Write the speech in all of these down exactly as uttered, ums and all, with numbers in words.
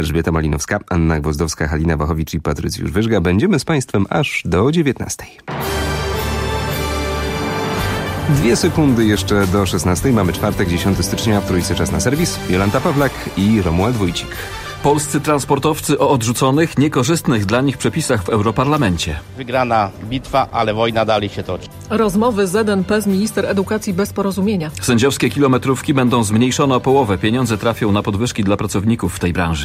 Elżbieta Malinowska, Anna Gwozdowska, Halina Wachowicz i Patrycjusz Wyżga. Będziemy z Państwem aż do dziewiętnastej. Dwie sekundy jeszcze do szesnastej. Mamy czwartek, dziesiątego stycznia, w Trójcy czas na serwis. Jolanta Pawlak i Romuald Wójcik. Polscy transportowcy o odrzuconych, niekorzystnych dla nich przepisach w Europarlamencie. Wygrana bitwa, ale wojna dalej się toczy. Rozmowy z N P z minister edukacji bez porozumienia. Sędziowskie kilometrówki będą zmniejszone o połowę. Pieniądze trafią na podwyżki dla pracowników w tej branży.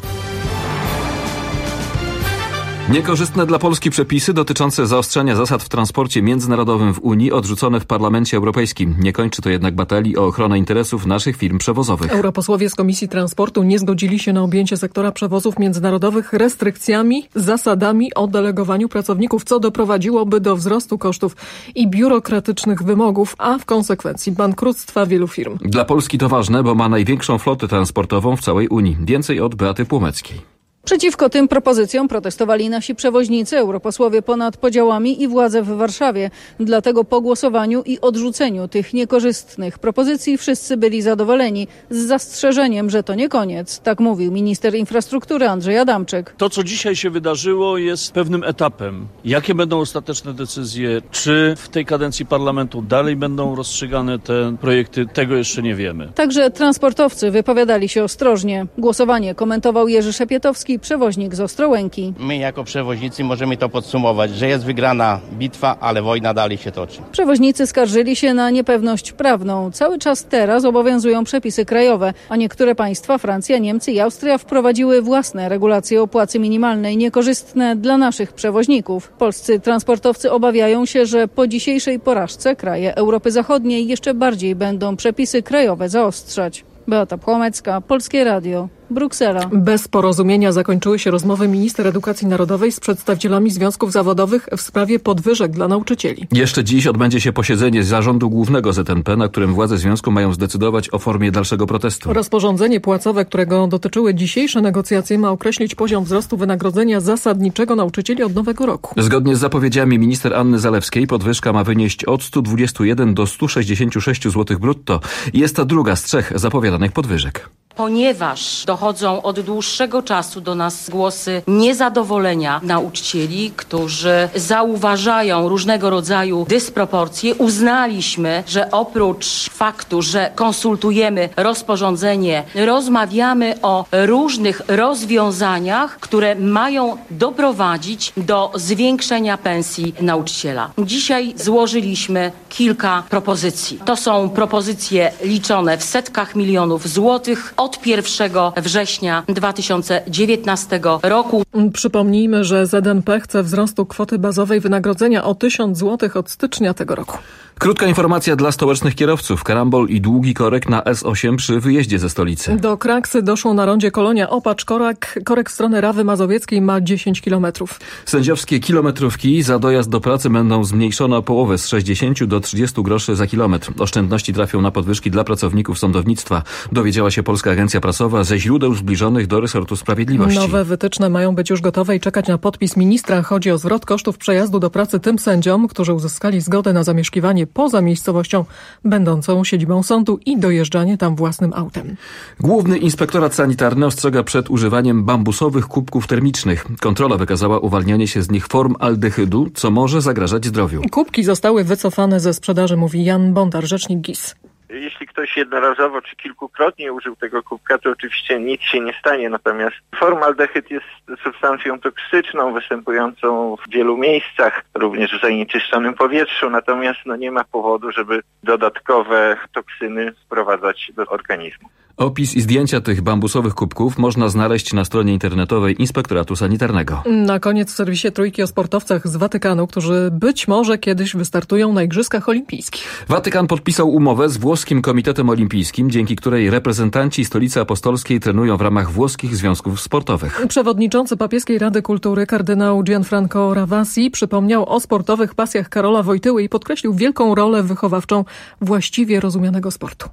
Niekorzystne dla Polski przepisy dotyczące zaostrzenia zasad w transporcie międzynarodowym w Unii odrzucone w Parlamencie Europejskim. Nie kończy to jednak batalii o ochronę interesów naszych firm przewozowych. Europosłowie z Komisji Transportu nie zgodzili się na objęcie sektora przewozów międzynarodowych restrykcjami, zasadami o delegowaniu pracowników, co doprowadziłoby do wzrostu kosztów i biurokratycznych wymogów, a w konsekwencji bankructwa wielu firm. Dla Polski to ważne, bo ma największą flotę transportową w całej Unii. Więcej od Beaty Płomeckiej. Przeciwko tym propozycjom protestowali nasi przewoźnicy, europosłowie ponad podziałami i władze w Warszawie. Dlatego po głosowaniu i odrzuceniu tych niekorzystnych propozycji wszyscy byli zadowoleni, z zastrzeżeniem, że to nie koniec. Tak mówił minister infrastruktury Andrzej Adamczyk. To, co dzisiaj się wydarzyło, jest pewnym etapem. Jakie będą ostateczne decyzje? Czy w tej kadencji parlamentu dalej będą rozstrzygane te projekty? Tego jeszcze nie wiemy. Także transportowcy wypowiadali się ostrożnie. Głosowanie komentował Jerzy Szepietowski, przewoźnik z Ostrołęki. My jako przewoźnicy możemy to podsumować, że jest wygrana bitwa, ale wojna dalej się toczy. Przewoźnicy skarżyli się na niepewność prawną. Cały czas teraz obowiązują przepisy krajowe, a niektóre państwa, Francja, Niemcy i Austria, wprowadziły własne regulacje o płacy minimalnej, niekorzystne dla naszych przewoźników. Polscy transportowcy obawiają się, że po dzisiejszej porażce kraje Europy Zachodniej jeszcze bardziej będą przepisy krajowe zaostrzać. Beata Płomecka, Polskie Radio, Bruksela. Bez porozumienia zakończyły się rozmowy minister edukacji narodowej z przedstawicielami związków zawodowych w sprawie podwyżek dla nauczycieli. Jeszcze dziś odbędzie się posiedzenie Zarządu Głównego Z N P, na którym władze związku mają zdecydować o formie dalszego protestu. Rozporządzenie płacowe, którego dotyczyły dzisiejsze negocjacje, ma określić poziom wzrostu wynagrodzenia zasadniczego nauczycieli od nowego roku. Zgodnie z zapowiedziami minister Anny Zalewskiej podwyżka ma wynieść od stu dwudziestu jeden do stu sześćdziesięciu sześciu złotych brutto. Jest to druga z trzech zapowiadanych podwyżek. Ponieważ dochodzą od dłuższego czasu do nas głosy niezadowolenia nauczycieli, którzy zauważają różnego rodzaju dysproporcje, uznaliśmy, że oprócz faktu, że konsultujemy rozporządzenie, rozmawiamy o różnych rozwiązaniach, które mają doprowadzić do zwiększenia pensji nauczyciela. Dzisiaj złożyliśmy kilka propozycji. To są propozycje liczone w setkach milionów złotych od pierwszego września dwa tysiące dziewiętnastego roku. Przypomnijmy, że Z N P chce wzrostu kwoty bazowej wynagrodzenia o tysiąc złotych od stycznia tego roku. Krótka informacja dla stołecznych kierowców. Karambol i długi korek na S osiem przy wyjeździe ze stolicy. Do kraksy doszło na rondzie Kolonia Opacz. Korek, korek w stronę Rawy Mazowieckiej ma dziesięć kilometrów. Sędziowskie kilometrówki za dojazd do pracy będą zmniejszone o połowę, z sześćdziesięciu do trzydziestu groszy za kilometr. Oszczędności trafią na podwyżki dla pracowników sądownictwa. Dowiedziała się Polska Agencja Prasowa ze źródeł zbliżonych do resortu sprawiedliwości. Nowe wytyczne mają być już gotowe i czekać na podpis ministra. Chodzi o zwrot kosztów przejazdu do pracy tym sędziom, którzy uzyskali zgodę na zamieszkiwanie poza miejscowością będącą siedzibą sądu i dojeżdżanie tam własnym autem. Główny Inspektorat Sanitarny ostrzega przed używaniem bambusowych kubków termicznych. Kontrola wykazała uwalnianie się z nich form aldehydu, co może zagrażać zdrowiu. Kubki zostały wycofane ze sprzedaży, mówi Jan Bondar, rzecznik G I S. Jeśli ktoś jednorazowo czy kilkukrotnie użył tego kubka, to oczywiście nic się nie stanie. Natomiast formaldehyd jest substancją toksyczną, występującą w wielu miejscach, również w zanieczyszczonym powietrzu. Natomiast no, nie ma powodu, żeby dodatkowe toksyny wprowadzać do organizmu. Opis i zdjęcia tych bambusowych kubków można znaleźć na stronie internetowej Inspektoratu Sanitarnego. Na koniec w serwisie Trójki o sportowcach z Watykanu, którzy być może kiedyś wystartują na Igrzyskach Olimpijskich. Watykan podpisał umowę z włoskim Komitetem Olimpijskim, dzięki której reprezentanci Stolicy Apostolskiej trenują w ramach włoskich związków sportowych. Przewodniczący Papieskiej Rady Kultury kardynał Gianfranco Ravasi przypomniał o sportowych pasjach Karola Wojtyły i podkreślił wielką rolę wychowawczą właściwie rozumianego sportu.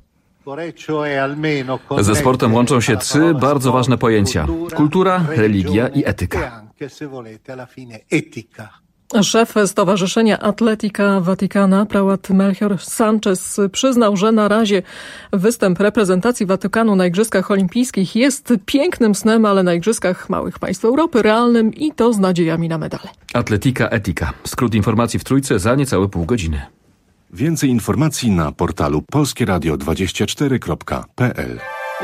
Ze sportem łączą się trzy bardzo ważne pojęcia: kultura, religia i etyka. Szef Stowarzyszenia Atletica Vaticana, prałat Melchior Sanchez, przyznał, że na razie występ reprezentacji Watykanu na Igrzyskach Olimpijskich jest pięknym snem, ale na Igrzyskach Małych Państw Europy realnym i to z nadziejami na medale. Atletica Etika. Skrót informacji w Trójce za niecałe pół godziny. Więcej informacji na portalu polskie radio dwadzieścia cztery kropka p l.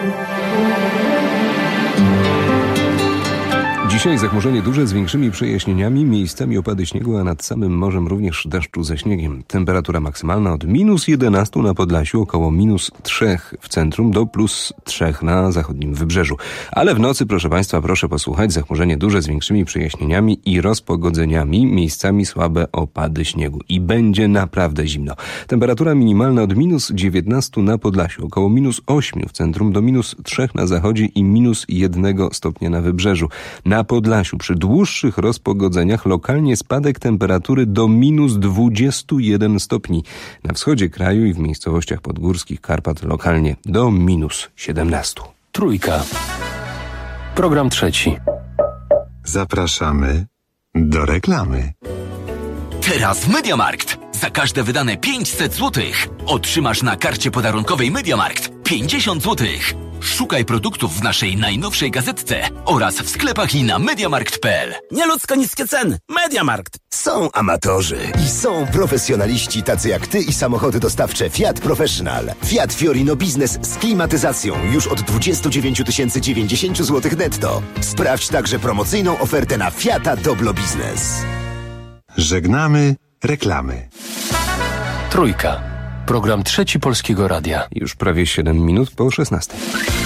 Dzisiaj zachmurzenie duże z większymi przejaśnieniami, miejscami opady śniegu, a nad samym morzem również deszczu ze śniegiem. Temperatura maksymalna od minus jedenastu na Podlasiu, około minus trzech w centrum do plus trzech na zachodnim wybrzeżu. Ale w nocy, proszę Państwa, proszę posłuchać, zachmurzenie duże z większymi przejaśnieniami i rozpogodzeniami, miejscami słabe opady śniegu. I będzie naprawdę zimno. Temperatura minimalna od minus dziewiętnastu na Podlasiu, około minus ośmiu w centrum do minus trzech na zachodzie i minus jednego stopnia na wybrzeżu. Na Podlasiu przy dłuższych rozpogodzeniach lokalnie spadek temperatury do minus dwudziestu jeden stopni. Na wschodzie kraju i w miejscowościach podgórskich Karpat lokalnie do minus siedemnastu. Trójka. Program trzeci. Zapraszamy do reklamy. Teraz w MediaMarkt. Za każde wydane pięćset złotych otrzymasz na karcie podarunkowej MediaMarkt pięćdziesiąt złotych. Szukaj produktów w naszej najnowszej gazetce oraz w sklepach i na mediamarkt kropka p l. Nieludzko niskie ceny. MediaMarkt. Są amatorzy i są profesjonaliści tacy jak ty i samochody dostawcze Fiat Professional. Fiat Fiorino Business z klimatyzacją już od dwadzieścia dziewięć tysięcy dziewięćdziesiąt złotych netto. Sprawdź także promocyjną ofertę na Fiata Doblo Business. Żegnamy reklamy. Trójka. Program trzeci Polskiego Radia. Już prawie siedem minut po szesnastej.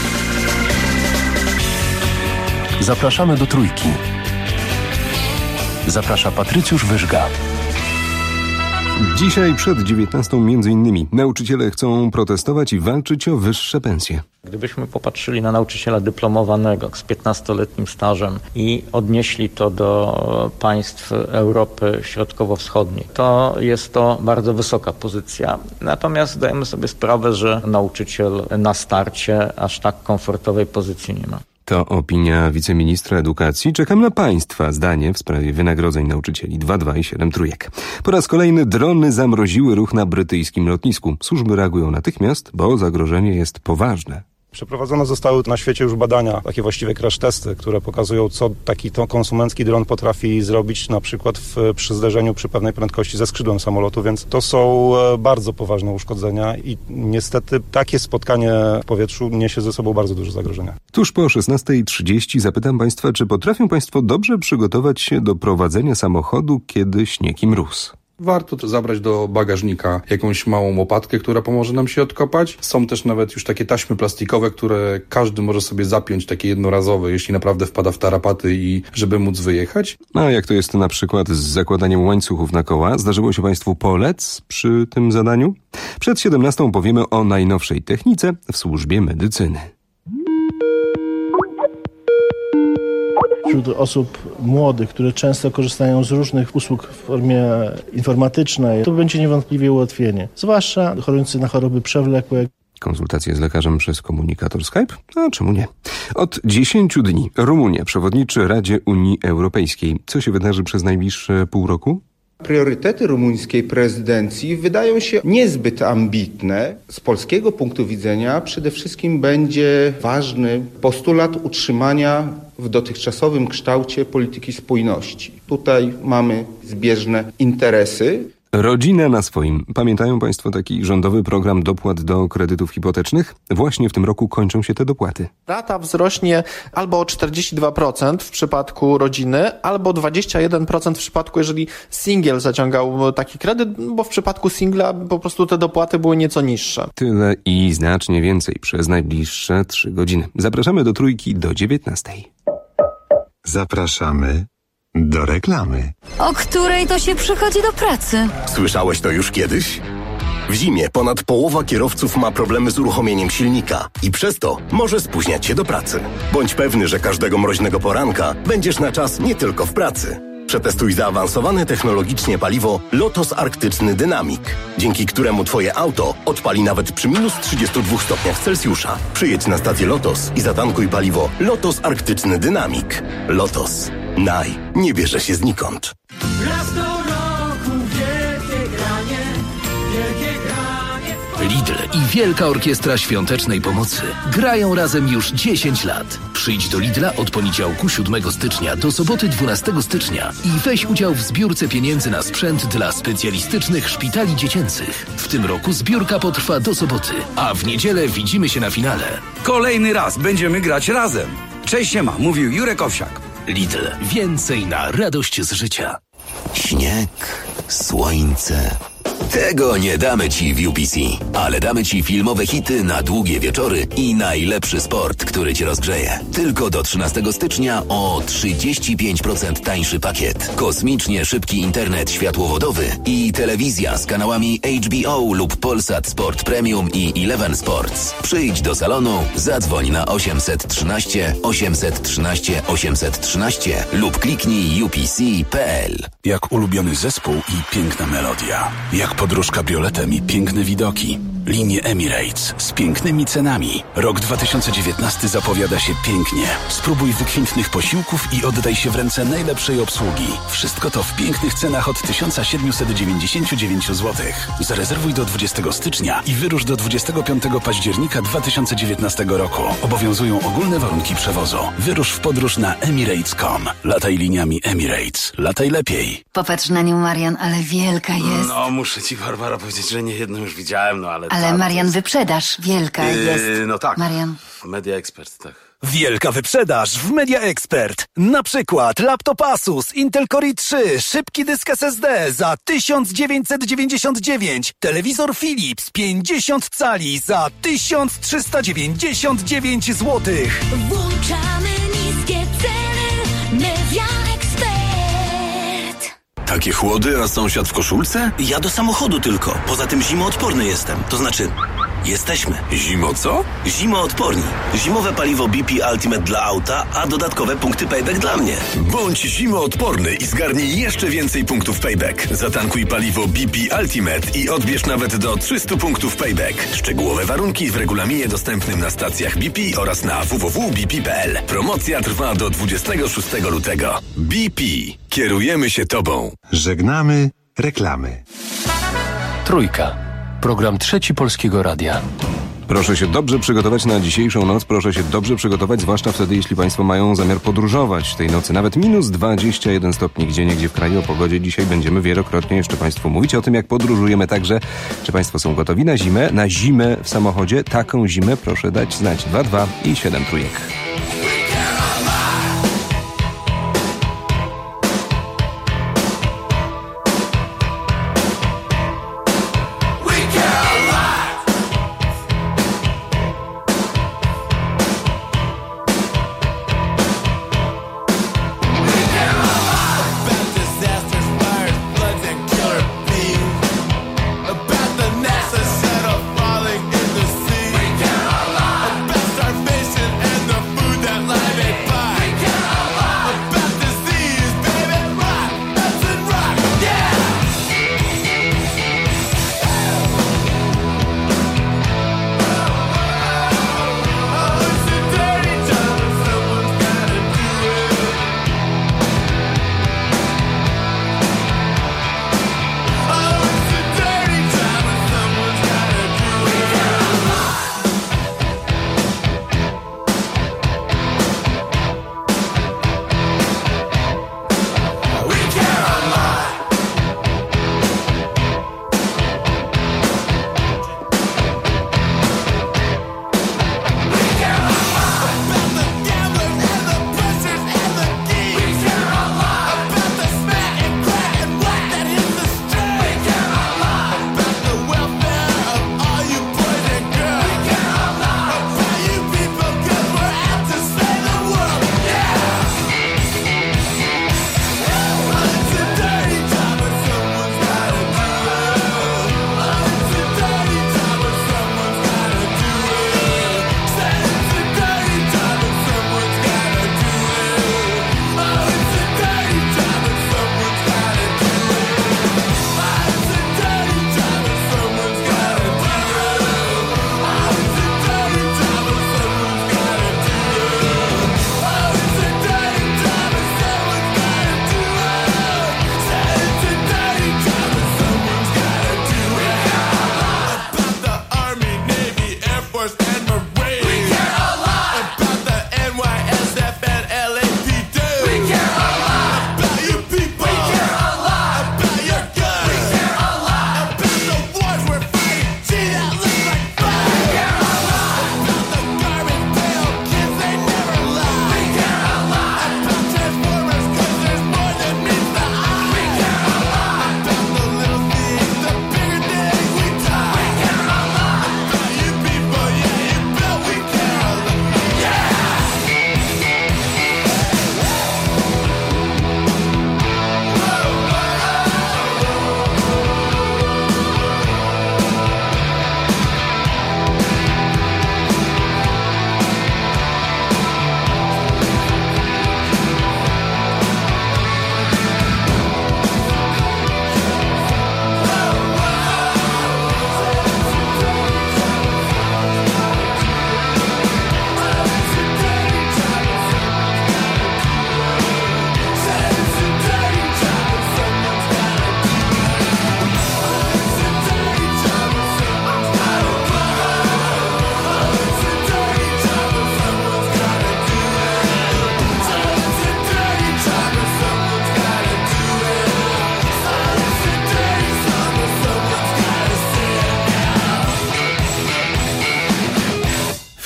Zapraszamy do Trójki. Zaprasza Patrycjusz Wyżga. Dzisiaj przed dziewiętnastą między innymi nauczyciele chcą protestować i walczyć o wyższe pensje. Gdybyśmy popatrzyli na nauczyciela dyplomowanego z piętnastoletnim stażem i odnieśli to do państw Europy Środkowo-Wschodniej, to jest to bardzo wysoka pozycja. Natomiast zdajemy sobie sprawę, że nauczyciel na starcie aż tak komfortowej pozycji nie ma. To opinia wiceministra edukacji. Czekam na Państwa zdanie w sprawie wynagrodzeń nauczycieli. dwa dwa i siedem trójek. Po raz kolejny drony zamroziły ruch na brytyjskim lotnisku. Służby reagują natychmiast, bo zagrożenie jest poważne. Przeprowadzone zostały na świecie już badania, takie właściwie crash testy, które pokazują, co taki to konsumencki dron potrafi zrobić na przykład w, przy zderzeniu przy pewnej prędkości ze skrzydłem samolotu, więc to są bardzo poważne uszkodzenia i niestety takie spotkanie w powietrzu niesie ze sobą bardzo duże zagrożenia. Tuż po szesnastej trzydzieści zapytam Państwa, czy potrafią Państwo dobrze przygotować się do prowadzenia samochodu, kiedy śnieg i mróz? Warto zabrać do bagażnika jakąś małą łopatkę, która pomoże nam się odkopać. Są też nawet już takie taśmy plastikowe, które każdy może sobie zapiąć, takie jednorazowe, jeśli naprawdę wpada w tarapaty i żeby móc wyjechać. A jak to jest na przykład z zakładaniem łańcuchów na koła? Zdarzyło się Państwu polec przy tym zadaniu? Przed siedemnastą powiemy o najnowszej technice w służbie medycyny. Wśród osób młodych, które często korzystają z różnych usług w formie informatycznej, to będzie niewątpliwie ułatwienie. Zwłaszcza chorujący na choroby przewlekłe. Konsultacje z lekarzem przez komunikator Skype? A czemu nie? Od dziesięciu dni Rumunia przewodniczy Radzie Unii Europejskiej. Co się wydarzy przez najbliższe pół roku? Priorytety rumuńskiej prezydencji wydają się niezbyt ambitne. Z polskiego punktu widzenia przede wszystkim będzie ważny postulat utrzymania w dotychczasowym kształcie polityki spójności. Tutaj mamy zbieżne interesy. Rodzina na swoim. Pamiętają Państwo taki rządowy program dopłat do kredytów hipotecznych? Właśnie w tym roku kończą się te dopłaty. Rata wzrośnie albo o czterdzieści dwa procent w przypadku rodziny, albo dwadzieścia jeden procent w przypadku, jeżeli singiel zaciągał taki kredyt, bo w przypadku singla po prostu te dopłaty były nieco niższe. Tyle i znacznie więcej przez najbliższe trzy godziny. Zapraszamy do Trójki do dziewiętnastej. Zapraszamy do reklamy. O której to się przychodzi do pracy? Słyszałeś to już kiedyś? W zimie ponad połowa kierowców ma problemy z uruchomieniem silnika i przez to może spóźniać się do pracy. Bądź pewny, że każdego mroźnego poranka będziesz na czas nie tylko w pracy. Przetestuj zaawansowane technologicznie paliwo Lotos Arktyczny Dynamik, dzięki któremu Twoje auto odpali nawet przy minus trzydziestu dwóch stopniach Celsjusza. Przyjedź na stację Lotos i zatankuj paliwo Lotos Arktyczny Dynamik. Lotos. Naj. Nie bierze się znikąd. Lidl i Wielka Orkiestra Świątecznej Pomocy grają razem już dziesięć lat. Przyjdź do Lidla od poniedziałku siódmego stycznia do soboty dwunastego stycznia i weź udział w zbiórce pieniędzy na sprzęt dla specjalistycznych szpitali dziecięcych. W tym roku zbiórka potrwa do soboty, a w niedzielę widzimy się na finale. Kolejny raz będziemy grać razem. Cześć, siema, mówił Jurek Owsiak. Lidl. Więcej na radość z życia. Śnieg, słońce. Tego nie damy Ci w U P C, ale damy Ci filmowe hity na długie wieczory i najlepszy sport, który Cię rozgrzeje. Tylko do trzynastego stycznia o trzydzieści pięć procent tańszy pakiet. Kosmicznie szybki internet światłowodowy i telewizja z kanałami H B O lub Polsat Sport Premium i Eleven Sports. Przyjdź do salonu, zadzwoń na osiemset trzynaście osiemset trzynaście osiemset trzynaście lub kliknij u p c kropka p l. Jak ulubiony zespół i piękna melodia. Jak podróż kabrioletem i piękne widoki. Linie Emirates z pięknymi cenami. Rok dwa tysiące dziewiętnasty zapowiada się pięknie. Spróbuj wykwintnych posiłków i oddaj się w ręce najlepszej obsługi. Wszystko to w pięknych cenach od tysiąc siedemset dziewięćdziesiąt dziewięć złotych. Zarezerwuj do dwudziestego stycznia i wyrusz do dwudziestego piątego października dwa tysiące dziewiętnastego roku. Obowiązują ogólne warunki przewozu. Wyrusz w podróż na emirates kropka com. Lataj liniami Emirates. Lataj lepiej. Popatrz na nią, Marian, ale wielka jest. No, muszę ci, Barbara, powiedzieć, że nie jedną już widziałem, no ale... Ale Marian, wyprzedaż wielka Yy, jest. No tak. Marian. Media Expert, tak. Wielka wyprzedaż w Media Expert. Na przykład laptop Asus Intel Core i trzy, szybki dysk S S D za tysiąc dziewięćset dziewięćdziesiąt dziewięć, telewizor Philips pięćdziesiąt cali za tysiąc trzysta dziewięćdziesiąt dziewięć złotych. Włączamy niskie ceny. Media Expert. Takie chłody, a sąsiad w koszulce? Ja do samochodu tylko. Poza tym zimoodporny jestem. To znaczy, jesteśmy. Zimo co? Zimoodporni. Zimowe paliwo B P Ultimate dla auta, a dodatkowe punkty payback dla mnie. Bądź zimoodporny i zgarnij jeszcze więcej punktów payback. Zatankuj paliwo B P Ultimate i odbierz nawet do trzysta punktów payback. Szczegółowe warunki w regulaminie dostępnym na stacjach B P oraz na w w w kropka b p kropka p l. Promocja trwa do dwudziestego szóstego lutego. B P. Kierujemy się Tobą. Żegnamy reklamy. Trójka. Program Trzeci Polskiego Radia. Proszę się dobrze przygotować na dzisiejszą noc, proszę się dobrze przygotować, zwłaszcza wtedy, jeśli Państwo mają zamiar podróżować tej nocy. Nawet minus dwadzieścia jeden stopni gdzieniegdzie w kraju. O pogodzie dzisiaj będziemy wielokrotnie jeszcze Państwu mówić o tym, jak podróżujemy także. Czy Państwo są gotowi na zimę? Na zimę w samochodzie? Taką zimę proszę dać znać. dwa dwa i siedem trójek. Starvation and the food that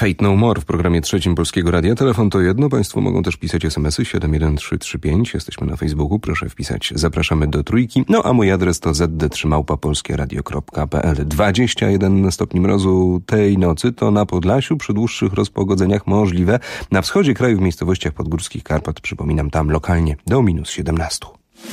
Fate No More w programie trzecim Polskiego Radia. Telefon to jedno, Państwo mogą też pisać es em esy siedem jeden trzy trzy pięć. Jesteśmy na Facebooku, proszę wpisać Zapraszamy do Trójki. No a mój adres to zet de trzy małpa polskie radio kropka pe el. dwadzieścia jeden stopni mrozu tej nocy to na Podlasiu, przy dłuższych rozpogodzeniach możliwe. Na wschodzie kraju w miejscowościach podgórskich Karpat, przypominam, tam lokalnie do minus siedemnaście.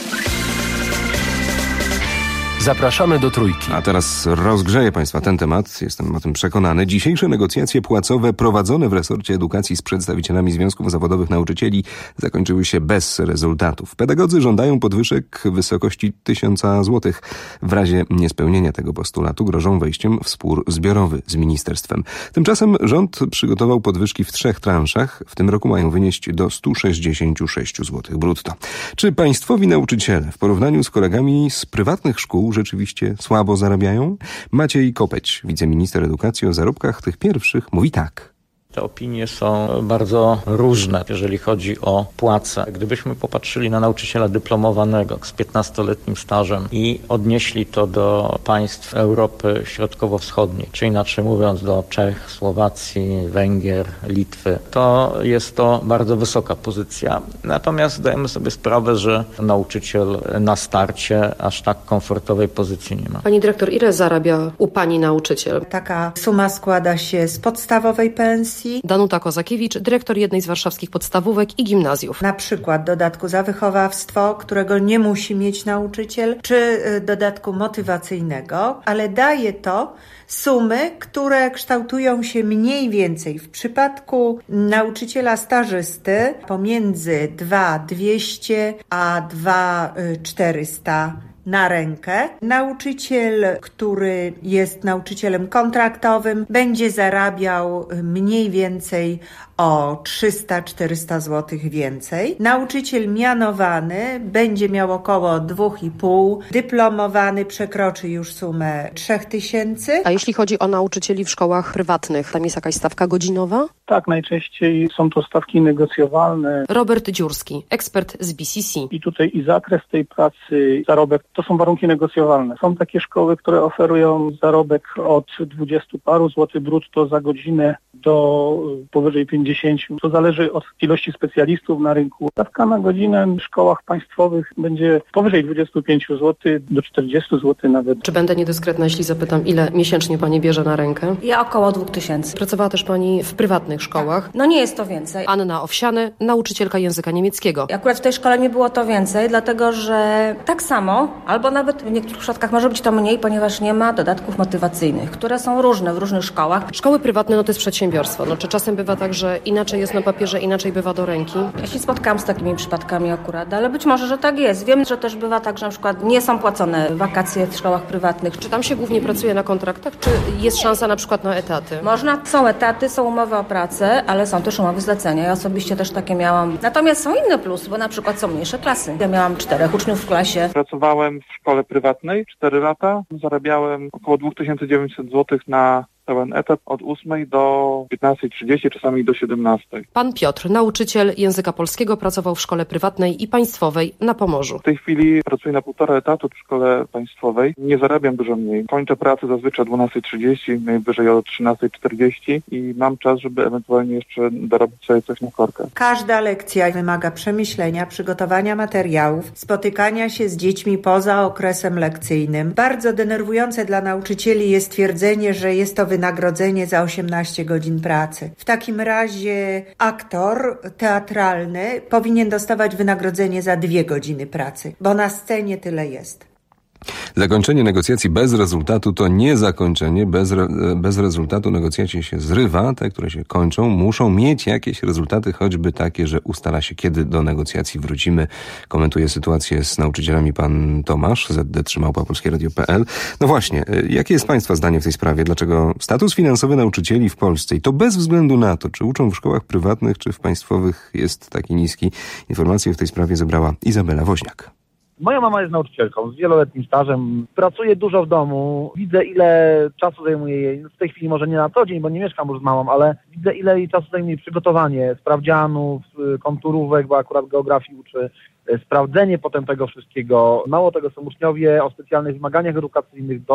Zapraszamy do Trójki. A teraz rozgrzeje Państwa ten temat, jestem o tym przekonany. Dzisiejsze negocjacje płacowe prowadzone w resorcie edukacji z przedstawicielami związków zawodowych nauczycieli zakończyły się bez rezultatów. Pedagodzy żądają podwyżek w wysokości tysiąca złotych. W razie niespełnienia tego postulatu grożą wejściem w spór zbiorowy z ministerstwem. Tymczasem rząd przygotował podwyżki w trzech transzach. W tym roku mają wynieść do stu sześćdziesięciu sześciu złotych brutto. Czy państwowi nauczyciele w porównaniu z kolegami z prywatnych szkół rzeczywiście słabo zarabiają? Maciej Kopeć, wiceminister edukacji, o zarobkach tych pierwszych mówi tak. Te opinie są bardzo różne, jeżeli chodzi o płace. Gdybyśmy popatrzyli na nauczyciela dyplomowanego z piętnastoletnim stażem i odnieśli to do państw Europy Środkowo-Wschodniej, czy inaczej mówiąc do Czech, Słowacji, Węgier, Litwy, to jest to bardzo wysoka pozycja. Natomiast zdajemy sobie sprawę, że nauczyciel na starcie aż tak komfortowej pozycji nie ma. Pani dyrektor, ile zarabia u pani nauczyciel? Taka suma składa się z podstawowej pensji. Danuta Kozakiewicz, dyrektor jednej z warszawskich podstawówek i gimnazjów. Na przykład dodatku za wychowawstwo, którego nie musi mieć nauczyciel, czy dodatku motywacyjnego, ale daje to sumy, które kształtują się mniej więcej w przypadku nauczyciela stażysty pomiędzy dwa tysiące dwieście a dwa tysiące czterysta na rękę. Nauczyciel, który jest nauczycielem kontraktowym, będzie zarabiał mniej więcej o trzysta czterysta złotych więcej. Nauczyciel mianowany będzie miał około dwa i pół. Dyplomowany przekroczy już sumę trzy tysiące. A jeśli chodzi o nauczycieli w szkołach prywatnych, tam jest jakaś stawka godzinowa? Tak, najczęściej są to stawki negocjowalne. Robert Dziurski, ekspert z B C C. I tutaj i zakres tej pracy, zarobek, to są warunki negocjowalne. Są takie szkoły, które oferują zarobek od dwudziestu paru złotych brutto za godzinę do powyżej pięćdziesięciu. To zależy od ilości specjalistów na rynku. Stawka na godzinę w szkołach państwowych będzie powyżej dwudziestu pięciu złotych do czterdziestu złotych nawet. Czy będę niedyskretna, jeśli zapytam, ile miesięcznie pani bierze na rękę? Ja około dwóch tysięcy. Pracowała też pani w prywatnych szkołach. No nie jest to więcej. Anna Owsiany, nauczycielka języka niemieckiego. Akurat w tej szkole nie było to więcej, dlatego że tak samo, albo nawet w niektórych przypadkach może być to mniej, ponieważ nie ma dodatków motywacyjnych, które są różne w różnych szkołach. Szkoły prywatne, no to jest przedsiębiorstwo. No czy czasem bywa tak, że inaczej jest na papierze, inaczej bywa do ręki? Ja się spotkałam z takimi przypadkami akurat, ale być może, że tak jest. Wiem, że też bywa tak, że na przykład nie są płacone wakacje w szkołach prywatnych. Czy tam się głównie pracuje na kontraktach, czy jest szansa na przykład na etaty? Można, są etaty, są umowy o pracę, ale są też umowy zlecenia. Ja osobiście też takie miałam. Natomiast są inne plusy, bo na przykład są mniejsze klasy. Ja miałam czterech uczniów w klasie. Pracowałem w szkole prywatnej cztery lata. Zarabiałem około dwa tysiące dziewięćset złotych na pełen etat od ósmej do piętnastej trzydzieści, czasami do siedemnastej. Pan Piotr, nauczyciel języka polskiego, pracował w szkole prywatnej i państwowej na Pomorzu. W tej chwili pracuję na półtora etatu w szkole państwowej. Nie zarabiam dużo mniej. Kończę pracę zazwyczaj o dwunastej trzydzieści, najwyżej o trzynastej czterdzieści i mam czas, żeby ewentualnie jeszcze dorobić sobie coś na korkę. Każda lekcja wymaga przemyślenia, przygotowania materiałów, spotykania się z dziećmi poza okresem lekcyjnym. Bardzo denerwujące dla nauczycieli jest twierdzenie, że jest to wynagrodzenie za osiemnaście godzin pracy. W takim razie aktor teatralny powinien dostawać wynagrodzenie za dwie godziny pracy, bo na scenie tyle jest. Zakończenie negocjacji bez rezultatu to nie zakończenie. Bez, re, bez rezultatu negocjacje się zrywa. Te, które się kończą, muszą mieć jakieś rezultaty, choćby takie, że ustala się, kiedy do negocjacji wrócimy. Komentuje sytuację z nauczycielami pan Tomasz, zet de trzy małpa polskie radio kropka pe el. No właśnie, jakie jest państwa zdanie w tej sprawie? Dlaczego status finansowy nauczycieli w Polsce, i to bez względu na to, czy uczą w szkołach prywatnych, czy w państwowych, jest taki niski? Informacje w tej sprawie zebrała Izabela Woźniak. Moja mama jest nauczycielką z wieloletnim stażem, pracuje dużo w domu, widzę ile czasu zajmuje jej, w tej chwili może nie na co dzień, bo nie mieszkam już z mamą, ale widzę ile jej czasu zajmuje przygotowanie sprawdzianów, konturówek, bo akurat geografii uczy, sprawdzenie potem tego wszystkiego. Mało tego, są uczniowie o specjalnych wymaganiach edukacyjnych do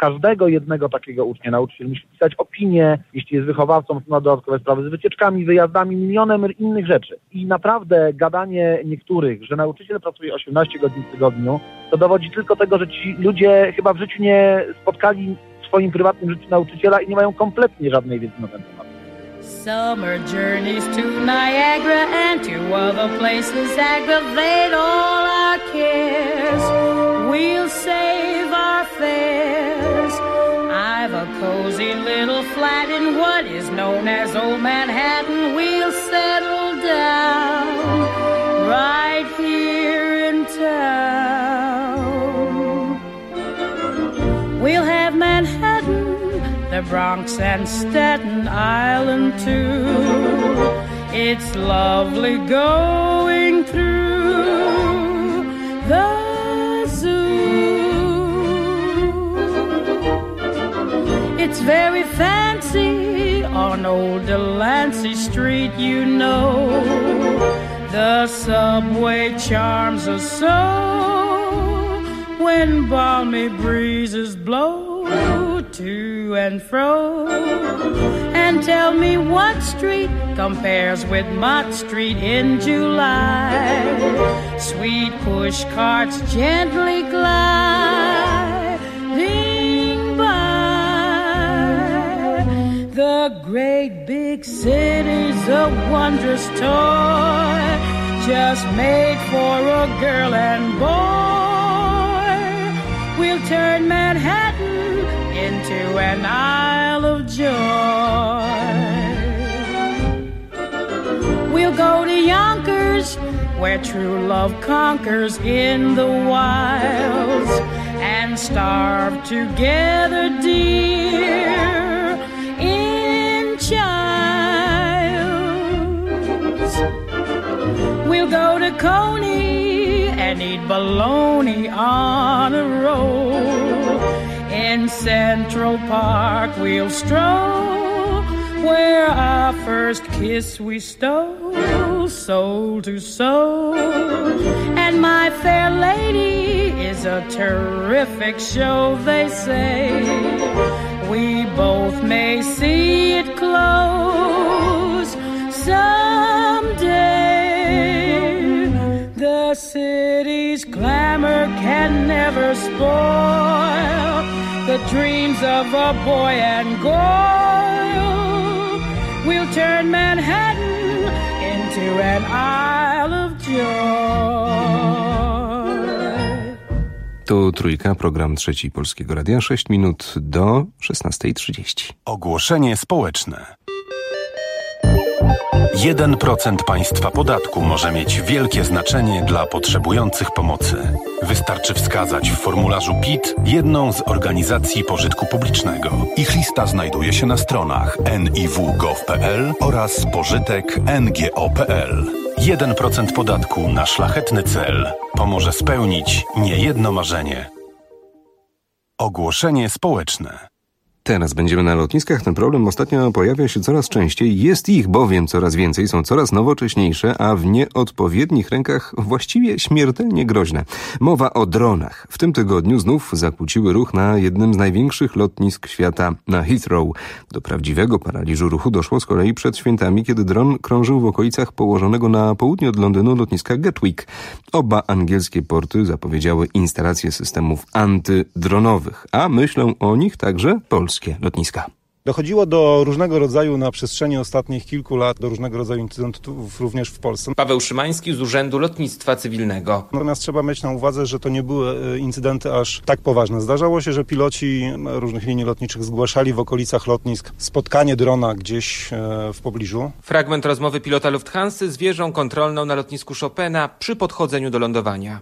każdego jednego takiego ucznia nauczyciel musi pisać opinię, jeśli jest wychowawcą, to ma dodatkowe sprawy z wycieczkami, wyjazdami, milionem innych rzeczy. I naprawdę gadanie niektórych, że nauczyciel pracuje osiemnaście godzin w tygodniu, to dowodzi tylko tego, że ci ludzie chyba w życiu nie spotkali w swoim prywatnym życiu nauczyciela i nie mają kompletnie żadnej wiedzy na ten temat. Summer journeys to Niagara and to other places aggravate all our cares. We'll save our fares. I've a cozy little flat in what is known as Old Manhattan. We'll settle down right here in town. We'll have Manhattan, the Bronx and Staten Island too. It's lovely going through the zoo. It's very fancy on old Delancey Street, you know. The subway charms us so when balmy breezes blow to and fro. And tell me what street compares with Mott Street in July. Sweet push carts gently gliding by. The great big city's a wondrous toy, just made for a girl and boy. We'll turn Manhattan into an Isle of Joy. We'll go to Yonkers, where true love conquers in the wilds, and starve together, dear, in Childs. We'll go to Coney and eat bologna on a roll. In Central Park we'll stroll, where our first kiss we stole, soul to soul. And My Fair Lady is a terrific show, they say. We both may see it close someday. The city's glamour can never spoil the dreams of a boy and girl. We'll turn Manhattan into an Isle of Joy. To Trójka, program Trzeci Polskiego Radia, sześć minut do szesnastej trzydzieści. Ogłoszenie społeczne. jeden procent państwa podatku może mieć wielkie znaczenie dla potrzebujących pomocy. Wystarczy wskazać w formularzu P I T jedną z organizacji pożytku publicznego. Ich lista znajduje się na stronach en i w kropka gov kropka pe el oraz pożytek kropka en ge o kropka pe el. jeden procent podatku na szlachetny cel pomoże spełnić niejedno marzenie. Ogłoszenie społeczne. Teraz będziemy na lotniskach. Ten problem ostatnio pojawia się coraz częściej. Jest ich bowiem coraz więcej, są coraz nowocześniejsze, a w nieodpowiednich rękach właściwie śmiertelnie groźne. Mowa o dronach. W tym tygodniu znów zakłóciły ruch na jednym z największych lotnisk świata, na Heathrow. Do prawdziwego paraliżu ruchu doszło z kolei przed świętami, kiedy dron krążył w okolicach położonego na południe od Londynu lotniska Gatwick. Oba angielskie porty zapowiedziały instalację systemów antydronowych, a myślą o nich także polskie lotniska. Dochodziło do różnego rodzaju na przestrzeni ostatnich kilku lat, do różnego rodzaju incydentów również w Polsce. Paweł Szymański z Urzędu Lotnictwa Cywilnego. Natomiast trzeba mieć na uwadze, że to nie były incydenty aż tak poważne. Zdarzało się, że piloci różnych linii lotniczych zgłaszali w okolicach lotnisk spotkanie drona gdzieś w pobliżu. Fragment rozmowy pilota Lufthansy z wieżą kontrolną na lotnisku Chopina przy podchodzeniu do lądowania.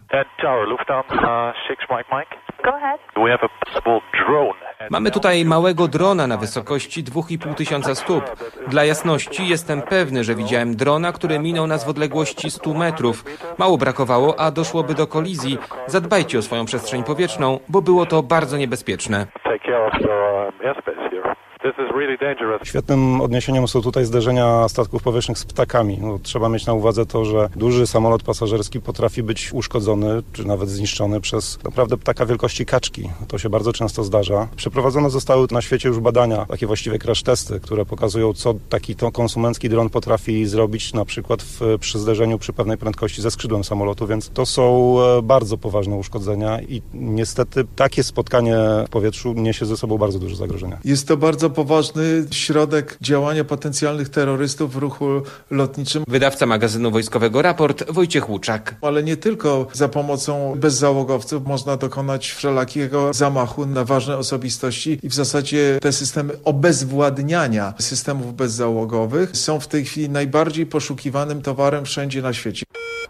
Mamy tutaj małego drona na wysokości dwa i pół tysiąca stóp. Dla jasności jestem pewny, że widziałem drona, który minął nas w odległości stu metrów. Mało brakowało, a doszłoby do kolizji. Zadbajcie o swoją przestrzeń powietrzną, bo było to bardzo niebezpieczne. This is Świetnym odniesieniem są tutaj zderzenia statków powietrznych z ptakami. No, trzeba mieć na uwadze to, że duży samolot pasażerski potrafi być uszkodzony, czy nawet zniszczony przez naprawdę ptaka wielkości kaczki. To się bardzo często zdarza. Przeprowadzone zostały na świecie już badania, takie właściwie crash testy, które pokazują, co taki to konsumencki dron potrafi zrobić, na przykład w, przy zderzeniu przy pewnej prędkości ze skrzydłem samolotu, więc to są bardzo poważne uszkodzenia i niestety takie spotkanie w powietrzu niesie ze sobą bardzo duże zagrożenia. Jest to bardzo poważny środek działania potencjalnych terrorystów w ruchu lotniczym. Wydawca magazynu wojskowego Raport Wojciech Łuczak. Ale nie tylko za pomocą bezzałogowców można dokonać wszelakiego zamachu na ważne osobistości i w zasadzie te systemy obezwładniania systemów bezzałogowych są w tej chwili najbardziej poszukiwanym towarem wszędzie na świecie.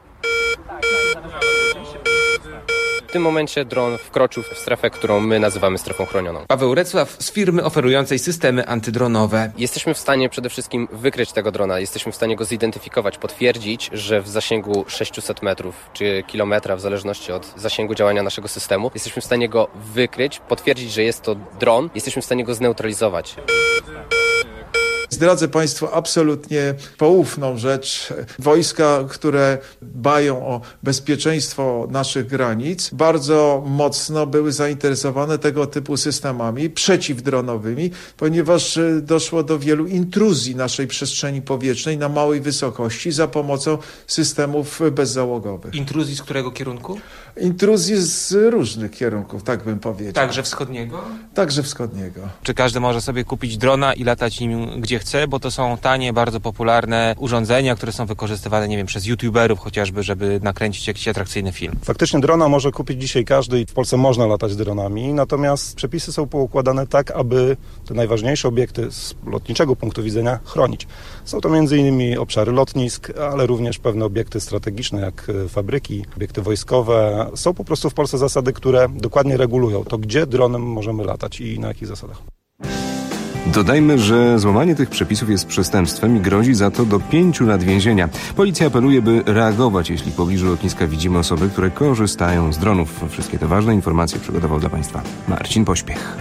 W tym momencie dron wkroczył w strefę, którą my nazywamy strefą chronioną. Paweł Recław z firmy oferującej systemy antydronowe. Jesteśmy w stanie przede wszystkim wykryć tego drona. Jesteśmy w stanie go zidentyfikować, potwierdzić, że w zasięgu sześćset metrów czy kilometra, w zależności od zasięgu działania naszego systemu, jesteśmy w stanie go wykryć, potwierdzić, że jest to dron. Jesteśmy w stanie go zneutralizować. Zdradzę Państwu absolutnie poufną rzecz. Wojska, które dbają o bezpieczeństwo naszych granic, bardzo mocno były zainteresowane tego typu systemami przeciwdronowymi, ponieważ doszło do wielu intruzji naszej przestrzeni powietrznej na małej wysokości za pomocą systemów bezzałogowych. Intruzji z którego kierunku? Intruzji z różnych kierunków, tak bym powiedział. Także wschodniego? Także wschodniego. Czy każdy może sobie kupić drona i latać nim gdzie chce? Bo to są tanie, bardzo popularne urządzenia, które są wykorzystywane, nie wiem, przez youtuberów chociażby, żeby nakręcić jakiś atrakcyjny film. Faktycznie drona może kupić dzisiaj każdy i w Polsce można latać dronami, natomiast przepisy są poukładane tak, aby te najważniejsze obiekty z lotniczego punktu widzenia chronić. Są to między innymi obszary lotnisk, ale również pewne obiekty strategiczne, jak fabryki, obiekty wojskowe. Są po prostu w Polsce zasady, które dokładnie regulują to, gdzie dronem możemy latać i na jakich zasadach. Dodajmy, że złamanie tych przepisów jest przestępstwem i grozi za to do pięciu lat więzienia. Policja apeluje, by reagować, jeśli w pobliżu lotniska widzimy osoby, które korzystają z dronów. Wszystkie te ważne informacje przygotował dla Państwa Marcin Pośpiech.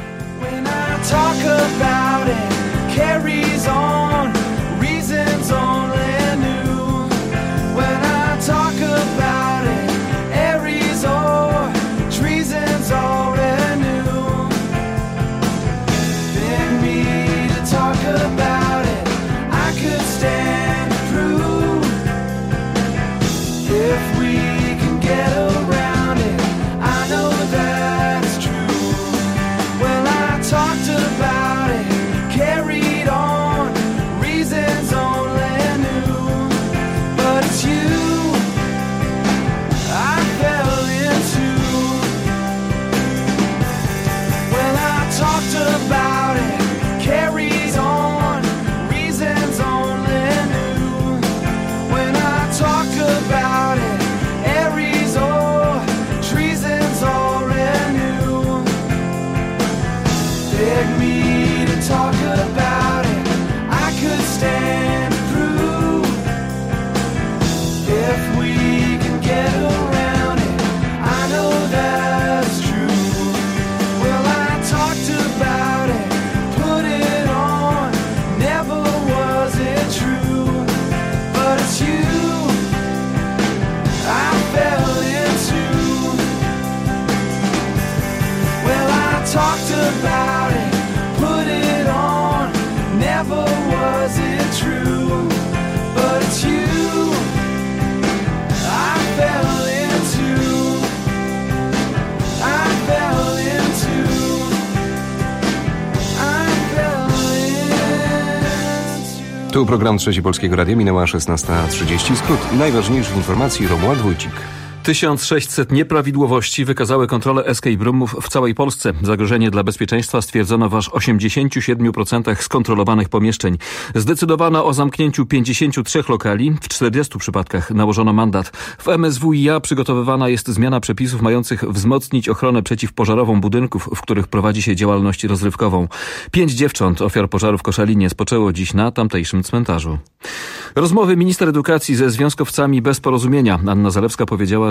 Tu program Trzeci Polskiego Radia, minęła szesnasta trzydzieści. Skrót najważniejszych informacji, Romuald Wójcik. tysiąc sześćset nieprawidłowości wykazały kontrole escape roomów w całej Polsce. Zagrożenie dla bezpieczeństwa stwierdzono w aż osiemdziesięciu siedmiu procentach skontrolowanych pomieszczeń. Zdecydowano o zamknięciu pięćdziesięciu trzech lokali, w czterdziestu przypadkach nałożono mandat. W M S W i A przygotowywana jest zmiana przepisów mających wzmocnić ochronę przeciwpożarową budynków, w których prowadzi się działalność rozrywkową. Pięć dziewcząt, ofiar pożaru w Koszalinie, spoczęło dziś na tamtejszym cmentarzu. Rozmowy minister edukacji ze związkowcami bez porozumienia. Anna Zalewska powiedziała, że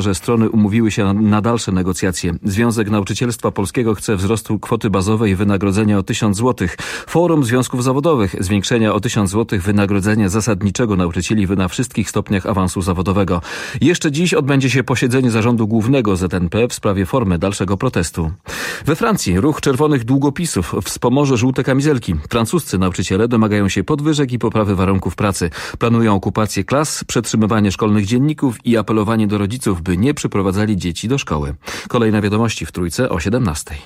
że strony umówiły się na, na dalsze negocjacje. Związek Nauczycielstwa Polskiego chce wzrostu kwoty bazowej wynagrodzenia o tysiąc złotych. Forum Związków Zawodowych zwiększenia o tysiąc złotych wynagrodzenia zasadniczego nauczycieli na wszystkich stopniach awansu zawodowego. Jeszcze dziś odbędzie się posiedzenie Zarządu Głównego Z N P w sprawie formy dalszego protestu. We Francji ruch czerwonych długopisów wspomoże żółte kamizelki. Francuscy nauczyciele domagają się podwyżek i poprawy warunków pracy. Planują okupację klas, przetrzymywanie szkolnych dzienników i apelowanie do rodziców, by nie przyprowadzali dzieci do szkoły. Kolejne wiadomości w Trójce o siedemnastej.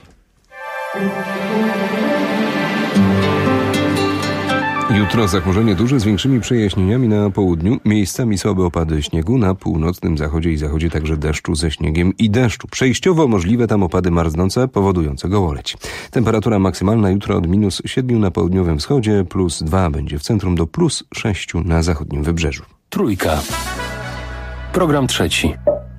Jutro zachmurzenie duże z większymi przejaśnieniami na południu, miejscami słabe opady śniegu, na północnym zachodzie i zachodzie także deszczu ze śniegiem i deszczu. Przejściowo możliwe tam opady marznące powodujące gołoleć. Temperatura maksymalna jutro od minus siedmiu na południowym wschodzie, plus dwa będzie w centrum do plus sześciu na zachodnim wybrzeżu. Trójka. Program trzeci.